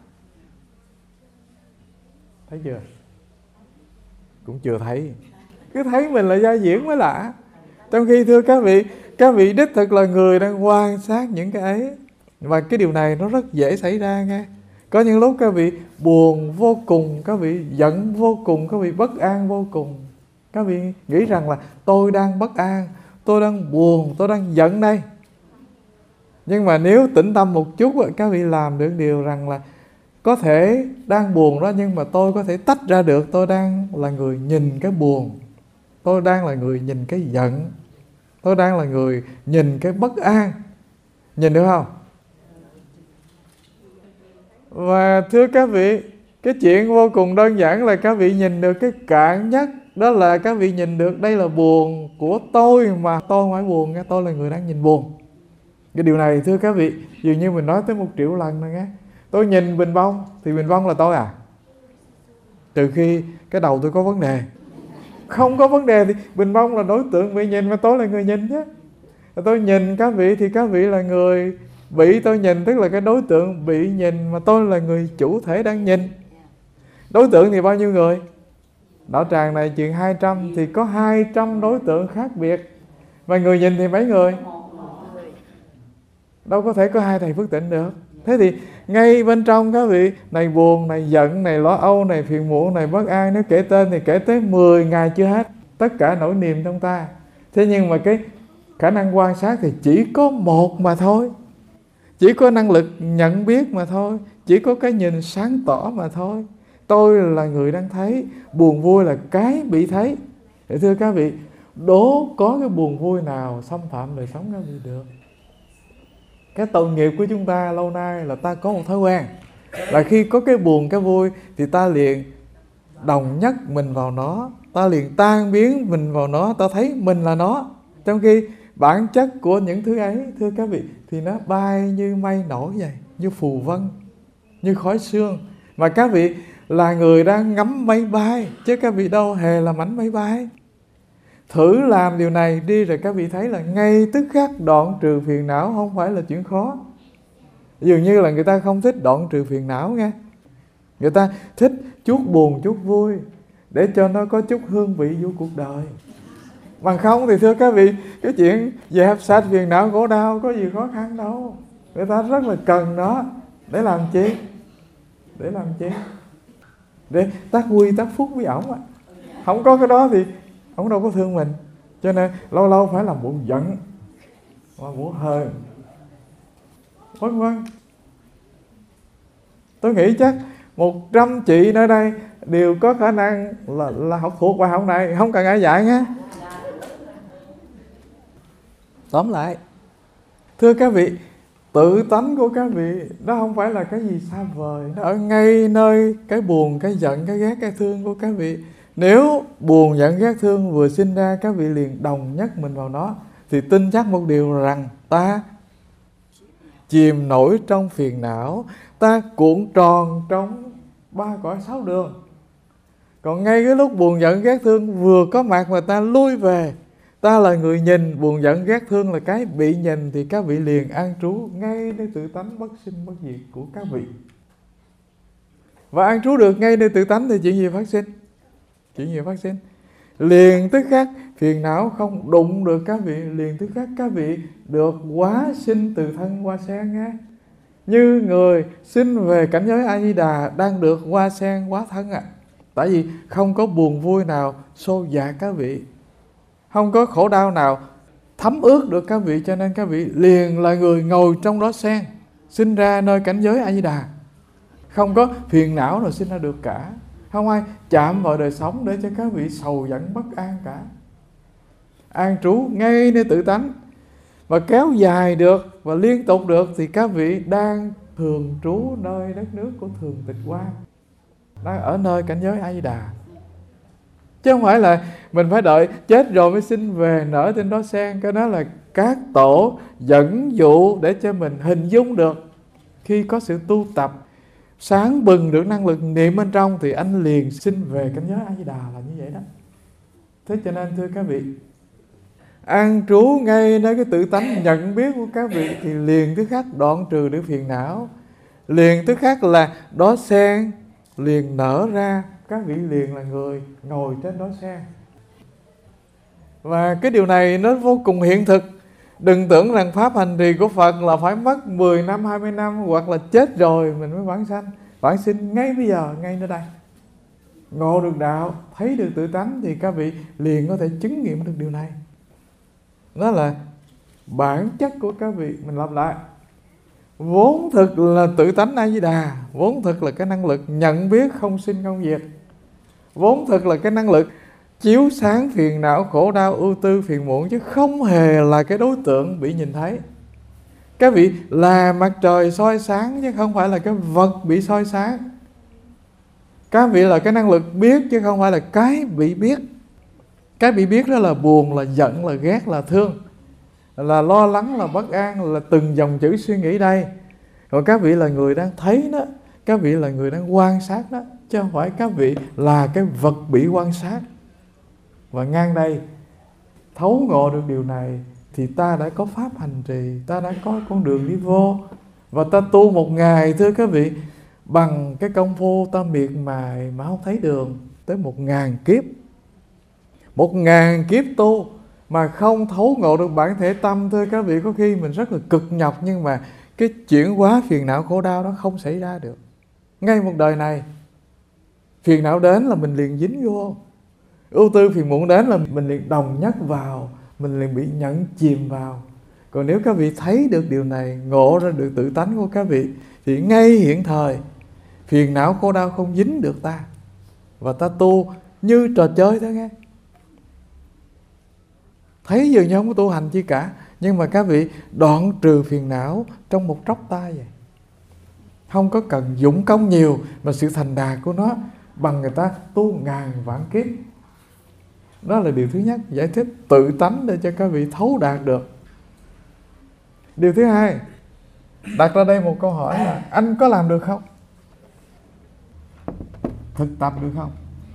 Thấy chưa? Cũng chưa thấy. Cứ thấy mình là vai diễn mới lạ. Trong khi thưa các vị, các vị đích thực là người đang quan sát những cái ấy. Và cái điều này nó rất dễ xảy ra nghe. Có những lúc các vị buồn vô cùng, các vị giận vô cùng, các vị bất an vô cùng. Các vị nghĩ rằng là tôi đang bất an, tôi đang buồn, tôi đang giận đây. Nhưng mà nếu tĩnh tâm một chút, các vị làm được điều rằng là có thể đang buồn đó, nhưng mà tôi có thể tách ra được. Tôi đang là người nhìn cái buồn, tôi đang là người nhìn cái giận, tôi đang là người nhìn cái bất an. Nhìn được không? Và thưa các vị, cái chuyện vô cùng đơn giản là các vị nhìn được cái cạn nhất. Đó là các vị nhìn được đây là buồn của tôi, mà tôi không phải buồn nghe, tôi là người đang nhìn buồn. Cái điều này thưa các vị, dường như mình nói tới một triệu lần rồi nghe. Tôi nhìn bình bông thì bình bông là tôi à? Trừ khi cái đầu tôi có vấn đề. Không có vấn đề thì bình bông là đối tượng bị nhìn, mà tôi là người nhìn chứ. Tôi nhìn các vị thì các vị là người bị tôi nhìn, tức là cái đối tượng bị nhìn, mà tôi là người chủ thể đang nhìn. Đối tượng thì bao nhiêu người? Đạo tràng này chừng hai trăm thì có hai trăm đối tượng khác biệt. Mà người nhìn thì mấy người? Đâu có thể có hai thầy Phước Tịnh được. Thế thì ngay bên trong các vị, này buồn, này giận, này lo âu, này phiền muộn, này bất an, nếu kể tên thì kể tới mười ngày chưa hết. Tất cả nỗi niềm trong ta. Thế nhưng mà cái khả năng quan sát thì chỉ có một mà thôi. Chỉ có năng lực nhận biết mà thôi. Chỉ có cái nhìn sáng tỏ mà thôi. Tôi là người đang thấy, buồn vui là cái bị thấy. Để thưa các vị, đố có cái buồn vui nào xâm phạm đời sống các vị được. Cái tội nghiệp của chúng ta lâu nay là ta có một thói quen, là khi có cái buồn cái vui thì ta liền đồng nhất mình vào nó, ta liền tan biến mình vào nó, ta thấy mình là nó. Trong khi bản chất của những thứ ấy, thưa các vị, thì nó bay như mây nổi vậy, như phù vân, như khói sương. Mà các vị là người đang ngắm mây bay, chứ các vị đâu hề là mảnh mây bay. Thử làm điều này đi rồi các vị thấy là ngay tức khắc đoạn trừ phiền não không phải là chuyện khó. Dường như là người ta không thích đoạn trừ phiền não nghe. Người ta thích chút buồn chút vui, để cho nó có chút hương vị vô cuộc đời. Bằng không thì thưa các vị, cái chuyện dẹp sạch phiền não khổ đau có gì khó khăn đâu. Người ta rất là cần nó. Để làm chi? Để làm chi? Để tác quy tác phúc với ổng. Không có cái đó thì ổng đâu có thương mình. Cho nên lâu lâu phải làm bộ giận, làm bộ hờn, vân vân. Tôi nghĩ chắc một trăm chị nơi đây đều có khả năng là, là học thuộc bài học này, không cần ai dạy nhé. Tóm lại, thưa các vị, tự tánh của các vị đó không phải là cái gì xa vời. Nó ở ngay nơi cái buồn, cái giận, cái ghét, cái thương của các vị. Nếu buồn, giận, ghét, thương vừa sinh ra, các vị liền đồng nhất mình vào nó, thì tin chắc một điều rằng ta chìm nổi trong phiền não, ta cuộn tròn trong ba cõi sáu đường. Còn ngay cái lúc buồn, giận, ghét, thương vừa có mặt mà ta lui về, ta là người nhìn, buồn, giận, ghét, thương là cái bị nhìn, thì các vị liền an trú ngay nơi tự tánh bất sinh bất diệt của các vị. Và an trú được ngay nơi tự tánh thì chuyện gì phát sinh? Chuyện gì phát sinh? Liền tức khắc phiền não không đụng được các vị, liền tức khắc các vị được hóa sinh từ thân hoa sen nghe. Như người sinh về cảnh giới A Di Đà đang được hoa sen hóa thân ạ. À. Tại vì không có buồn vui nào xô dạt các vị, không có khổ đau nào thấm ướt được các vị, cho nên các vị liền là người ngồi trong đó sen, sinh ra nơi cảnh giới A Di Đà. Không có phiền não nào sinh ra được cả. Không ai chạm vào đời sống để cho các vị sầu giận bất an cả. An trú ngay nơi tự tánh và kéo dài được và liên tục được thì các vị đang thường trú nơi đất nước của thường tịch quang, đang ở nơi cảnh giới A Di Đà. Chứ không phải là mình phải đợi chết rồi mới sinh về nở trên đó sen. Cái đó là các tổ dẫn dụ để cho mình hình dung được. Khi có sự tu tập sáng bừng được năng lực niệm bên trong thì anh liền sinh về cảnh giới A Di Đà, là như vậy đó. Thế cho nên thưa các vị, an trú ngay nơi cái tự tánh nhận biết của các vị thì liền tức khắc đoạn trừ được phiền não, liền tức khắc là đó sen liền nở ra, các vị liền là người ngồi trên đó sen. Và cái điều này nó vô cùng hiện thực. Đừng tưởng rằng pháp hành trì của Phật là phải mất mười năm, hai mươi năm hoặc là chết rồi mình mới vãng sanh. Vãng sinh ngay bây giờ, ngay nơi đây. Ngộ được đạo, thấy được tự tánh thì các vị liền có thể chứng nghiệm được điều này. Đó là bản chất của các vị. Mình lặp lại, vốn thực là tự tánh A Di Đà, vốn thực là cái năng lực nhận biết không sinh không diệt, vốn thực là cái năng lực chiếu sáng phiền não, khổ đau, ưu tư, phiền muộn, chứ không hề là cái đối tượng bị nhìn thấy. Các vị là mặt trời soi sáng chứ không phải là cái vật bị soi sáng. Các vị là cái năng lực biết chứ không phải là cái bị biết. Cái bị biết đó là buồn, là giận, là ghét, là thương, là lo lắng, là bất an, là từng dòng chữ suy nghĩ đây. Còn các vị là người đang thấy đó, các vị là người đang quan sát đó, chứ không phải các vị là cái vật bị quan sát. Và ngang đây thấu ngộ được điều này thì ta đã có pháp hành trì, ta đã có con đường đi vô. Và ta tu một ngày thưa các vị, bằng cái công phu ta miệt mài mà không thấy đường, tới một ngàn kiếp. Một ngàn kiếp tu mà không thấu ngộ được bản thể tâm, thưa các vị, có khi mình rất là cực nhọc, nhưng mà cái chuyển hóa phiền não khổ đau đó không xảy ra được. Ngay một đời này, phiền não đến là mình liền dính vô, ưu tư phiền muộn đến là mình liền đồng nhất vào, mình liền bị nhận chìm vào. Còn nếu các vị thấy được điều này, ngộ ra được tự tánh của các vị, thì ngay hiện thời phiền não khổ đau không dính được ta, và ta tu như trò chơi thôi nghe. Thấy dường như không có tu hành chi cả, nhưng mà các vị đoạn trừ phiền não trong một tróc tay vậy. Không có cần dũng công nhiều, mà sự thành đạt của nó bằng người ta tu ngàn vạn kiếp. Đó là điều thứ nhất, giải thích tự tánh để cho các vị thấu đạt được. Điều thứ hai, đặt ra đây một câu hỏi là anh có làm được không? Thực tập được không?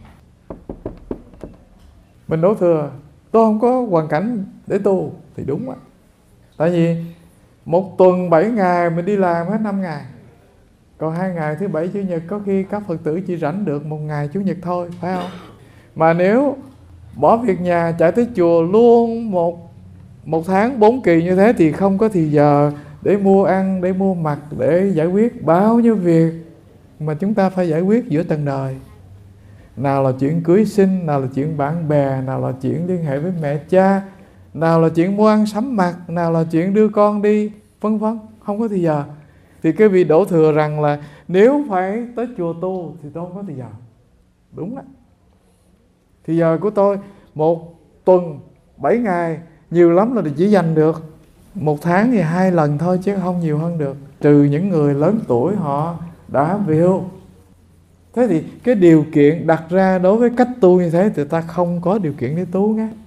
Mình đổ thừa tôi không có hoàn cảnh để tu thì đúng á. Tại vì một tuần bảy ngày mình đi làm hết năm ngày, còn hai ngày thứ bảy chủ nhật có khi các Phật tử chỉ rảnh được một ngày chủ nhật thôi, phải không? Mà nếu bỏ việc nhà chạy tới chùa luôn một một tháng bốn kỳ như thế thì không có thì giờ để mua ăn, để mua mặc, để giải quyết bao nhiêu việc mà chúng ta phải giải quyết giữa trần đời. Nào là chuyện cưới sinh, nào là chuyện bạn bè, nào là chuyện liên hệ với mẹ cha, nào là chuyện mua ăn sắm mặc, nào là chuyện đưa con đi, vân vân, không có thì giờ. Thì cái vị đổ thừa rằng là nếu phải tới chùa tu thì tôi không có thì giờ. Đúng đó. Thì giờ của tôi một tuần bảy ngày, nhiều lắm là chỉ dành được một tháng thì hai lần thôi chứ không nhiều hơn được. Trừ những người lớn tuổi họ đã về hưu. Thế thì cái điều kiện đặt ra đối với cách tu như thế thì ta không có điều kiện để tu nghe.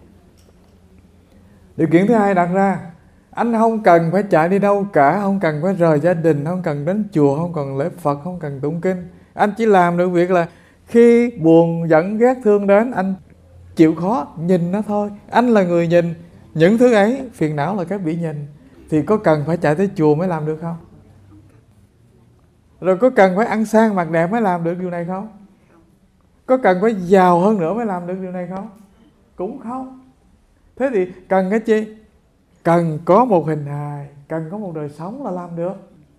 Điều kiện thứ hai đặt ra, anh không cần phải chạy đi đâu cả, không cần phải rời gia đình, không cần đến chùa, không cần lễ Phật, không cần tụng kinh. Anh chỉ làm được việc là khi buồn, giận, ghét, thương đến, anh chịu khó, nhìn nó thôi. Anh là người nhìn những thứ ấy, phiền não là cái bị nhìn. Thì có cần phải chạy tới chùa mới làm được không? Rồi có cần phải ăn sang mặc đẹp mới làm được điều này không? Có cần phải giàu hơn nữa mới làm được điều này không? Cũng không. Thế thì cần cái chi? Cần có một hình hài, cần có một đời sống là làm được.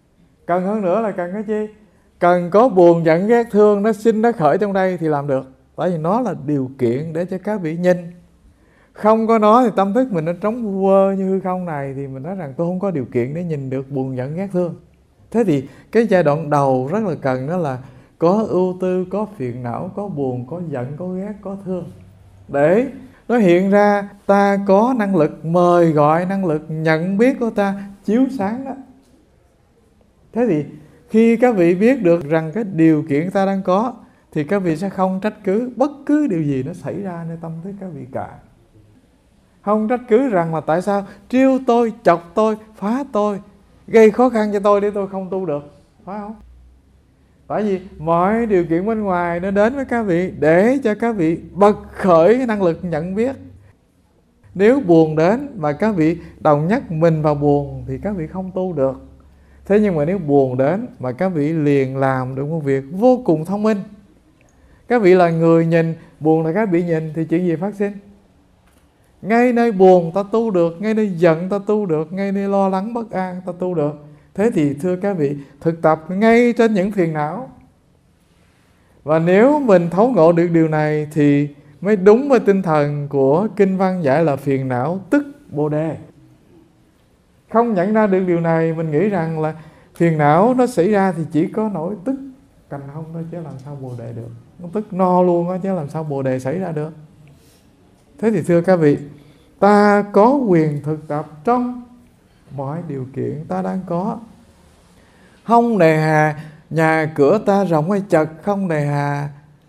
Cần hơn nữa là cần cái chi? Cần có buồn giận ghét thương nó sinh nó khởi trong đây thì làm được. Tại vì nó là điều kiện để cho các vị nhìn. Không có nó thì tâm thức mình nó trống vơ như hư không này, thì mình nói rằng tôi không có điều kiện để nhìn được buồn giận ghét thương. Thế thì cái giai đoạn đầu rất là cần, đó là có ưu tư, có phiền não, có buồn, có giận, có ghét, có thương, để nó hiện ra ta có năng lực mời gọi, năng lực nhận biết của ta chiếu sáng đó. Thế thì khi các vị biết được rằng cái điều kiện ta đang có, thì các vị sẽ không trách cứ bất cứ điều gì nó xảy ra nơi tâm thức các vị cả. Không trách cứ rằng là tại sao trêu tôi, chọc tôi, phá tôi, gây khó khăn cho tôi để tôi không tu được, phải không? Tại vì mọi điều kiện bên ngoài nó đến với các vị để cho các vị bật khởi cái năng lực nhận biết. Nếu buồn đến mà các vị đồng nhất mình vào buồn thì các vị không tu được. Thế nhưng mà nếu buồn đến mà các vị liền làm được một việc vô cùng thông minh. Các vị là người nhìn, buồn là các vị nhìn, thì chuyện gì phát sinh? Ngay nơi buồn ta tu được, ngay nơi giận ta tu được, ngay nơi lo lắng bất an ta tu được. Thế thì thưa các vị, thực tập ngay trên những phiền não. Và nếu mình thấu ngộ được điều này thì mới đúng với tinh thần của kinh văn dạy là phiền não tức Bồ Đề. Không nhận ra được điều này, mình nghĩ rằng là phiền não nó xảy ra thì chỉ có nỗi tức cành hông thôi, chứ làm sao Bồ Đề được. Nó tức no luôn á, chứ làm sao Bồ Đề xảy ra được. Thế thì thưa các vị, ta có quyền thực tập trong mọi điều kiện ta đang có. Không nề hà nhà cửa ta rộng hay chật, không nề hà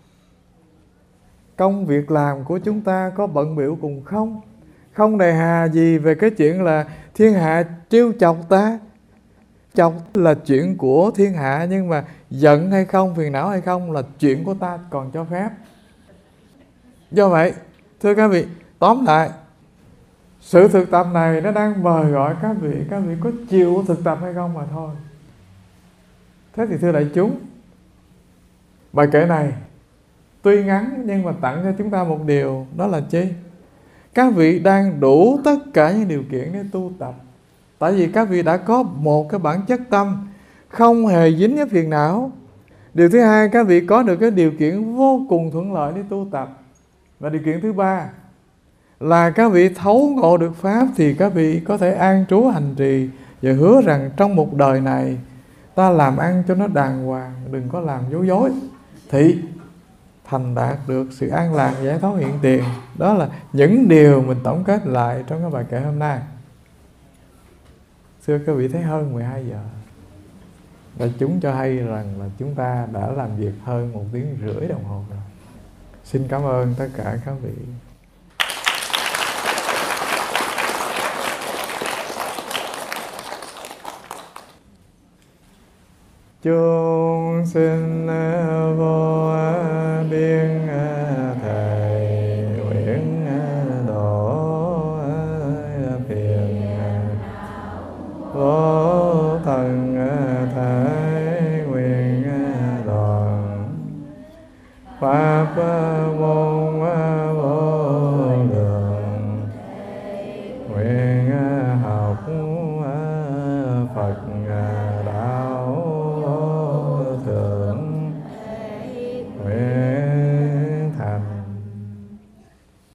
công việc làm của chúng ta có bận bịu cùng không, không nề hà gì về cái chuyện là thiên hạ trêu chọc ta. Chọc là chuyện của thiên hạ, nhưng mà giận hay không, phiền não hay không là chuyện của ta còn cho phép. Do vậy, thưa các vị, tóm lại, sự thực tập này nó đang mời gọi các vị, các vị có chịu thực tập hay không mà thôi. Thế thì thưa đại chúng, bài kệ này tuy ngắn nhưng mà tặng cho chúng ta một điều, đó là chi? Các vị đang đủ tất cả những điều kiện để tu tập. Tại vì các vị đã có một cái bản chất tâm không hề dính với phiền não. Điều thứ hai, các vị có được cái điều kiện vô cùng thuận lợi để tu tập. Và điều kiện thứ ba là các vị thấu ngộ được Pháp, thì các vị có thể an trú hành trì và hứa rằng trong một đời này ta làm ăn cho nó đàng hoàng, đừng có làm dối dối, thì thành đạt được sự an lạc giải thoát hiện tiền. Đó là những điều mình tổng kết lại trong cái bài kệ hôm nay. Xưa các vị thấy hơn mười hai giờ, và chúng cho hay rằng là chúng ta đã làm việc hơn một tiếng rưỡi đồng hồ rồi. Xin cảm ơn tất cả các vị. Chúng sinh vô biên thầy nguyện độ phiền vô thần thể nguyện đoàn Pháp